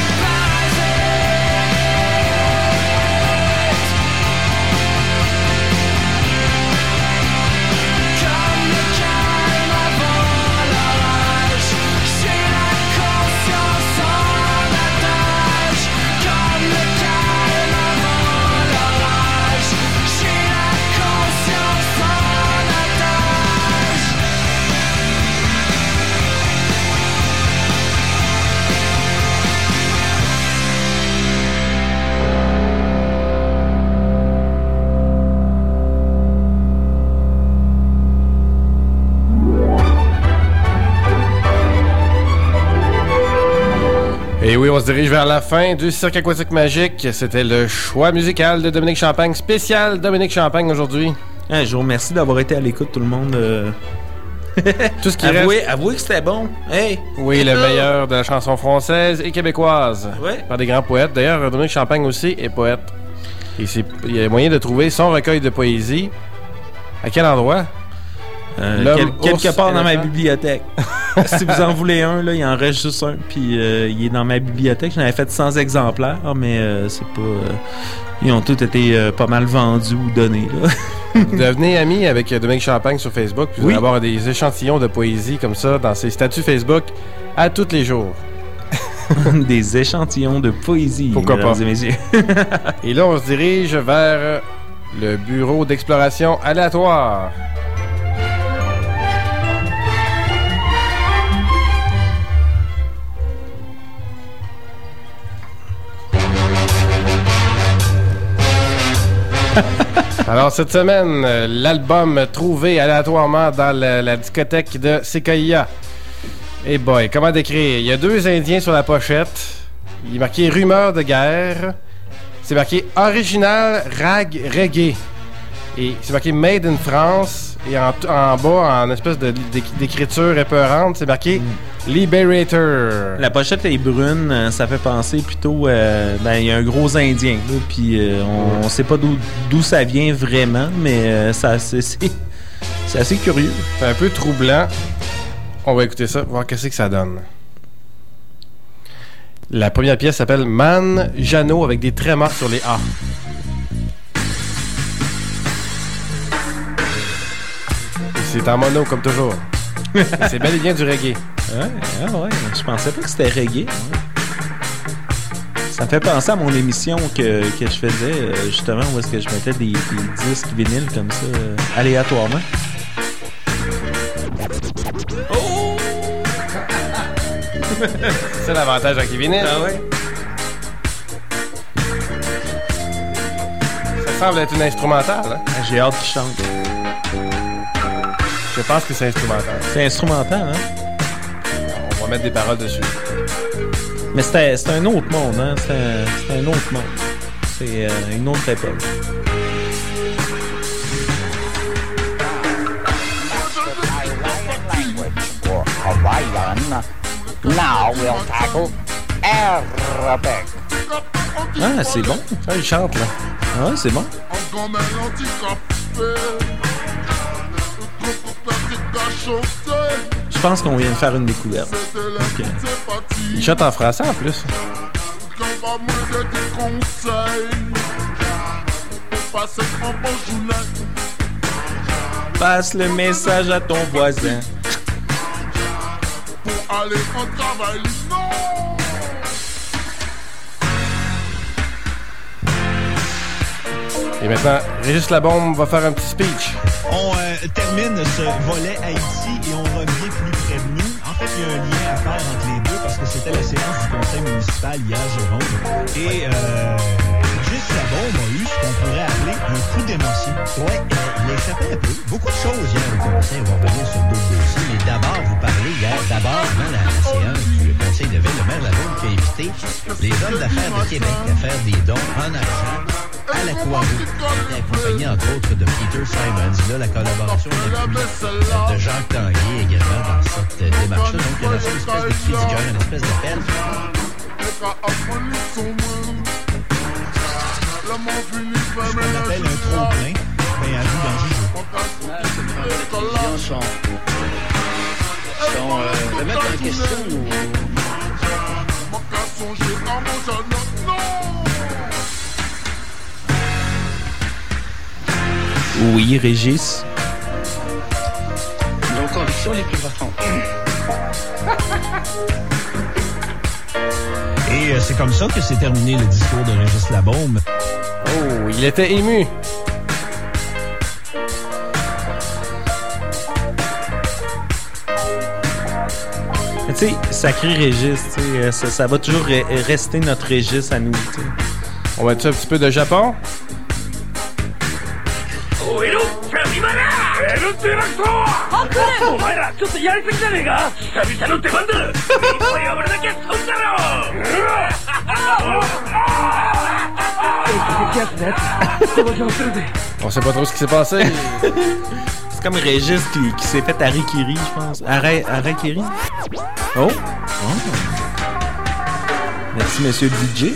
comme le calme avant l'orage, j'ai la conscience en otage. Comme le calme avant l'orage, j'ai la conscience en otage. Et oui, on se dirige vers la fin du Cirque aquatique magique. C'était le choix musical de Dominique Champagne, spécial Dominique Champagne aujourd'hui. Hein, je vous remercie d'avoir été à l'écoute, tout le monde. euh. Tout ce qui avouez, reste... avouez que c'était bon. Hey, Oui, le meilleur de la chanson française et québécoise. Ouais. Par des grands poètes. D'ailleurs, Dominique Champagne aussi est poète. Et c'est- il y a moyen de trouver son recueil de poésie. À quel endroit? Euh, L'homme, quel- ours, quelque part dans ma éléphant. bibliothèque. Si vous en voulez un, là, il en reste juste un. Puis euh, il est dans ma bibliothèque. J'en avais fait cent exemplaires, mais euh, c'est pas. euh, ils ont tous été euh, pas mal vendus ou donnés. Là. Devenez ami avec Dominique Champagne sur Facebook, puis vous Oui. allez avoir des échantillons de poésie comme ça dans ses statuts Facebook à tous les jours. Des échantillons de poésie, Pourquoi mesdames pas? et messieurs. Et là, on se dirige vers le bureau d'exploration aléatoire. Alors, cette semaine, euh, l'album trouvé aléatoirement dans la, la discothèque de Sequoia. Et boy, comment décrire? Il y a deux Indiens sur la pochette. Il est marqué Rumeur de guerre. C'est marqué Original Rag Reggae. Et c'est marqué Made in France. Et en, en bas, en espèce de, d'éc- d'écriture épeurante, c'est marqué Liberator. La pochette est brune, euh, ça fait penser plutôt. euh, ben, il y a un gros Indien, là, puis euh, on, on sait pas d'où, d'où ça vient vraiment, mais euh, ça, c'est, c'est, c'est assez curieux. C'est un peu troublant. On va écouter ça, voir qu'est-ce que ça donne. La première pièce s'appelle Man Jano avec des traits morts sur les A. Et c'est en mono comme toujours. Et c'est bel et bien du reggae. Ouais, ah ouais, je pensais pas que c'était reggae. Ouais. Ça me fait penser à mon émission que, que je faisais, euh, justement, où est-ce que je mettais des, des disques vinyles comme ça, euh, aléatoirement. Oh! C'est l'avantage avec les vinyles. Ah ouais? Ça semble être une instrumentale. Hein? J'ai hâte qu'il chante. Je pense que c'est instrumental. C'est instrumental, hein? On va mettre des paroles dessus. Mais c'était, c'était un autre monde, hein? C'était, c'était un autre monde. C'est euh, une autre époque. Hawaiian. Now we'll tackle Arabic. Ah, c'est bon. Ah, il chante, là. Ah, ouais, c'est bon. Je pense qu'on vient de faire une découverte. Okay. Il chante en français, en plus. Passe le message à ton voisin. Allez, on travaille, non. Et maintenant, Régis Labombe va faire un petit speech. On euh, termine ce volet Haïti et on revient plus près de nous. En fait, il y a un lien à faire entre les deux parce que c'était la séance du conseil municipal hier, Jérôme. Et euh, Régis Labombe a eu ce qu'on pourrait appeler un coup d'émotion. Ouais, euh, il a échappé un peu. Beaucoup de choses hier au conseil. On va revenir sur d'autres dossiers. Mais d'abord, vous parlez hier, d'abord, dans la séance du conseil de ville, le maire Labombe qui a invité les hommes d'affaires de Québec à faire des dons en argent à la Croix-Rouge. Il est accompagné, entre autres, de Peter Simons. Là, la collaboration de Jacques Tanguay également dans cette démarche-là. Donc, il y a une espèce de cri du cœur, une espèce d'appel. Ce qu'on appelle un trop-plein. Ben, à vous dans le jeu. sont, sont euh, remettre en question ou... Oui, Régis. Nos convictions les plus profondes. Et euh, c'est comme ça que s'est terminé le discours de Régis Labombe. Oh, il était ému. Tu sais, sacré Régis, tu sais, ça, ça va toujours re- rester notre Régis à nous. T'sais. On va mettre un petit peu de Japon. On sait pas trop ce qui s'est passé. C'est comme Régis qui, qui s'est fait Harikiri, je pense. Arrêt, Harikiri. Oh. oh. Merci, monsieur le D J.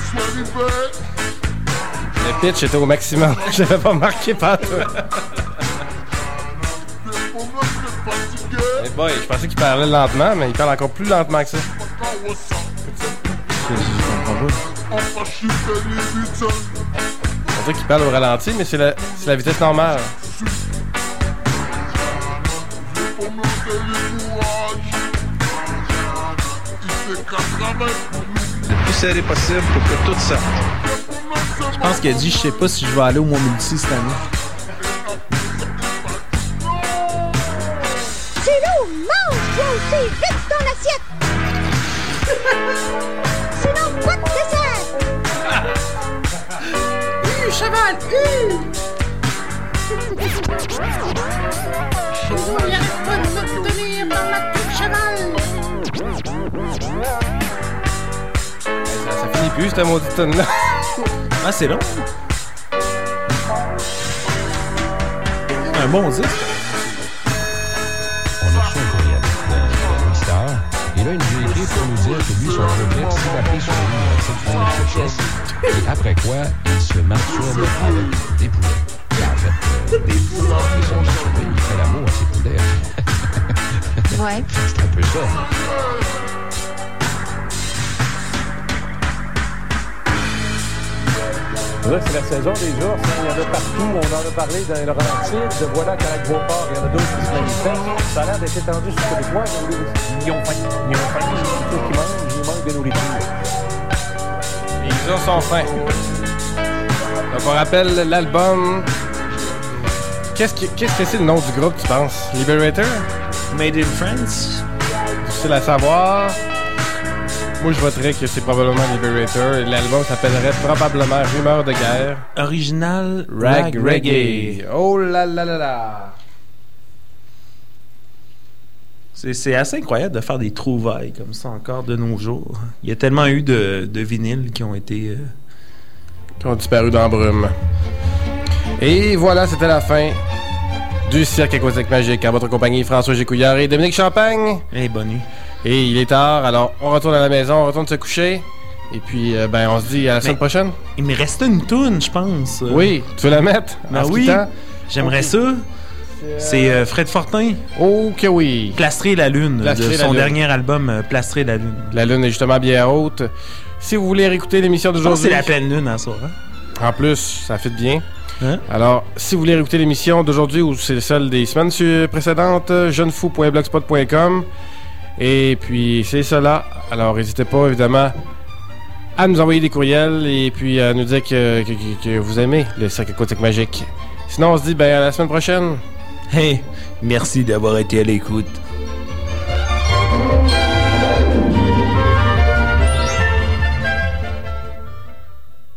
Le pitch était au maximum. Je l'avais pas marqué par toi. Hey boy, je pensais qu'il parlait lentement, mais il parle encore plus lentement que ça. On dirait qu'il parle au ralenti, mais c'est la, c'est la vitesse normale. Le plus serré possible pour que tout sorte. Je pense qu'il a dit, je sais pas si je vais aller au Mont Multi cette année. C'est nous, mange toi aussi, vite ton assiette. Sinon, pas de dessert. Hue, cheval, hue. Oh, il arrête pas de me tenir par la queue de cheval. Ça, ça finit plus, cette maudite tonne-là. Ah, c'est long. Un bon disque. On a reçu un courriel de Louis Star. Et là, il nous a écrit pour nous dire que lui, son réflexe, c'est d'appeler sur le numéro sept pour une pièce. Et après quoi, il se masturbe avec des poulets. Et en fait, euh, des poulets. Ils sont masturbés, il fait l'amour à ses poulets. Ouais. C'est un peu ça. Là, c'est la saison des ours. Hein. Il y en a partout. On en a parlé dans les Laurentides. De voilà qu'à Lac-Beauport, il y en a d'autres qui se manifestent. Ça a l'air d'être étendu sur le territoire. Ils ont faim. Ils ont faim. Ils ont tout ce qu'ils mangent. Ils manquent de nourriture. Les ours sont fins. Donc, on rappelle l'album. Qu'est-ce que, qu'est-ce que c'est le nom du groupe, tu penses? Liberator? Made in France? Difficile à savoir. Moi, je voterais que c'est probablement Liberator. L'album s'appellerait probablement Rumeur de guerre. Original Rag, Rag Reggae. Reggae. Oh là là là là. C'est, c'est assez incroyable de faire des trouvailles comme ça encore de nos jours. Il y a tellement eu de, de vinyles qui ont été... Euh... Qui ont disparu dans la brume. Et voilà, c'était la fin du Cirque Aquatique Magique. En votre compagnie, François Gécouillard et Dominique Champagne. Hey, bonne nuit. Et il est tard, alors on retourne à la maison, on retourne se coucher. Et puis, euh, ben, on se dit à la semaine prochaine. Il me restait une toune, je pense. Oui, tu veux la mettre? Ben en oui, quittant? j'aimerais okay. ça. C'est euh, Fred Fortin. Oh que oui. Plastrer la lune, Plastrer de la son lune. dernier album, euh, Plastrer la lune. La lune est justement bien haute. Si vous voulez réécouter l'émission Je pense d'aujourd'hui... que c'est la pleine lune en soir. Hein? En plus, ça fit bien. Hein? Alors, si vous voulez réécouter l'émission d'aujourd'hui ou c'est celle des semaines précédentes, jeunefou point blogspot point com. Et puis, c'est cela. Alors, n'hésitez pas, évidemment, à nous envoyer des courriels et puis à nous dire que, que, que, que vous aimez le Cercle Aquatique Magique. Sinon, on se dit ben, à la semaine prochaine. Hey, merci d'avoir été à l'écoute.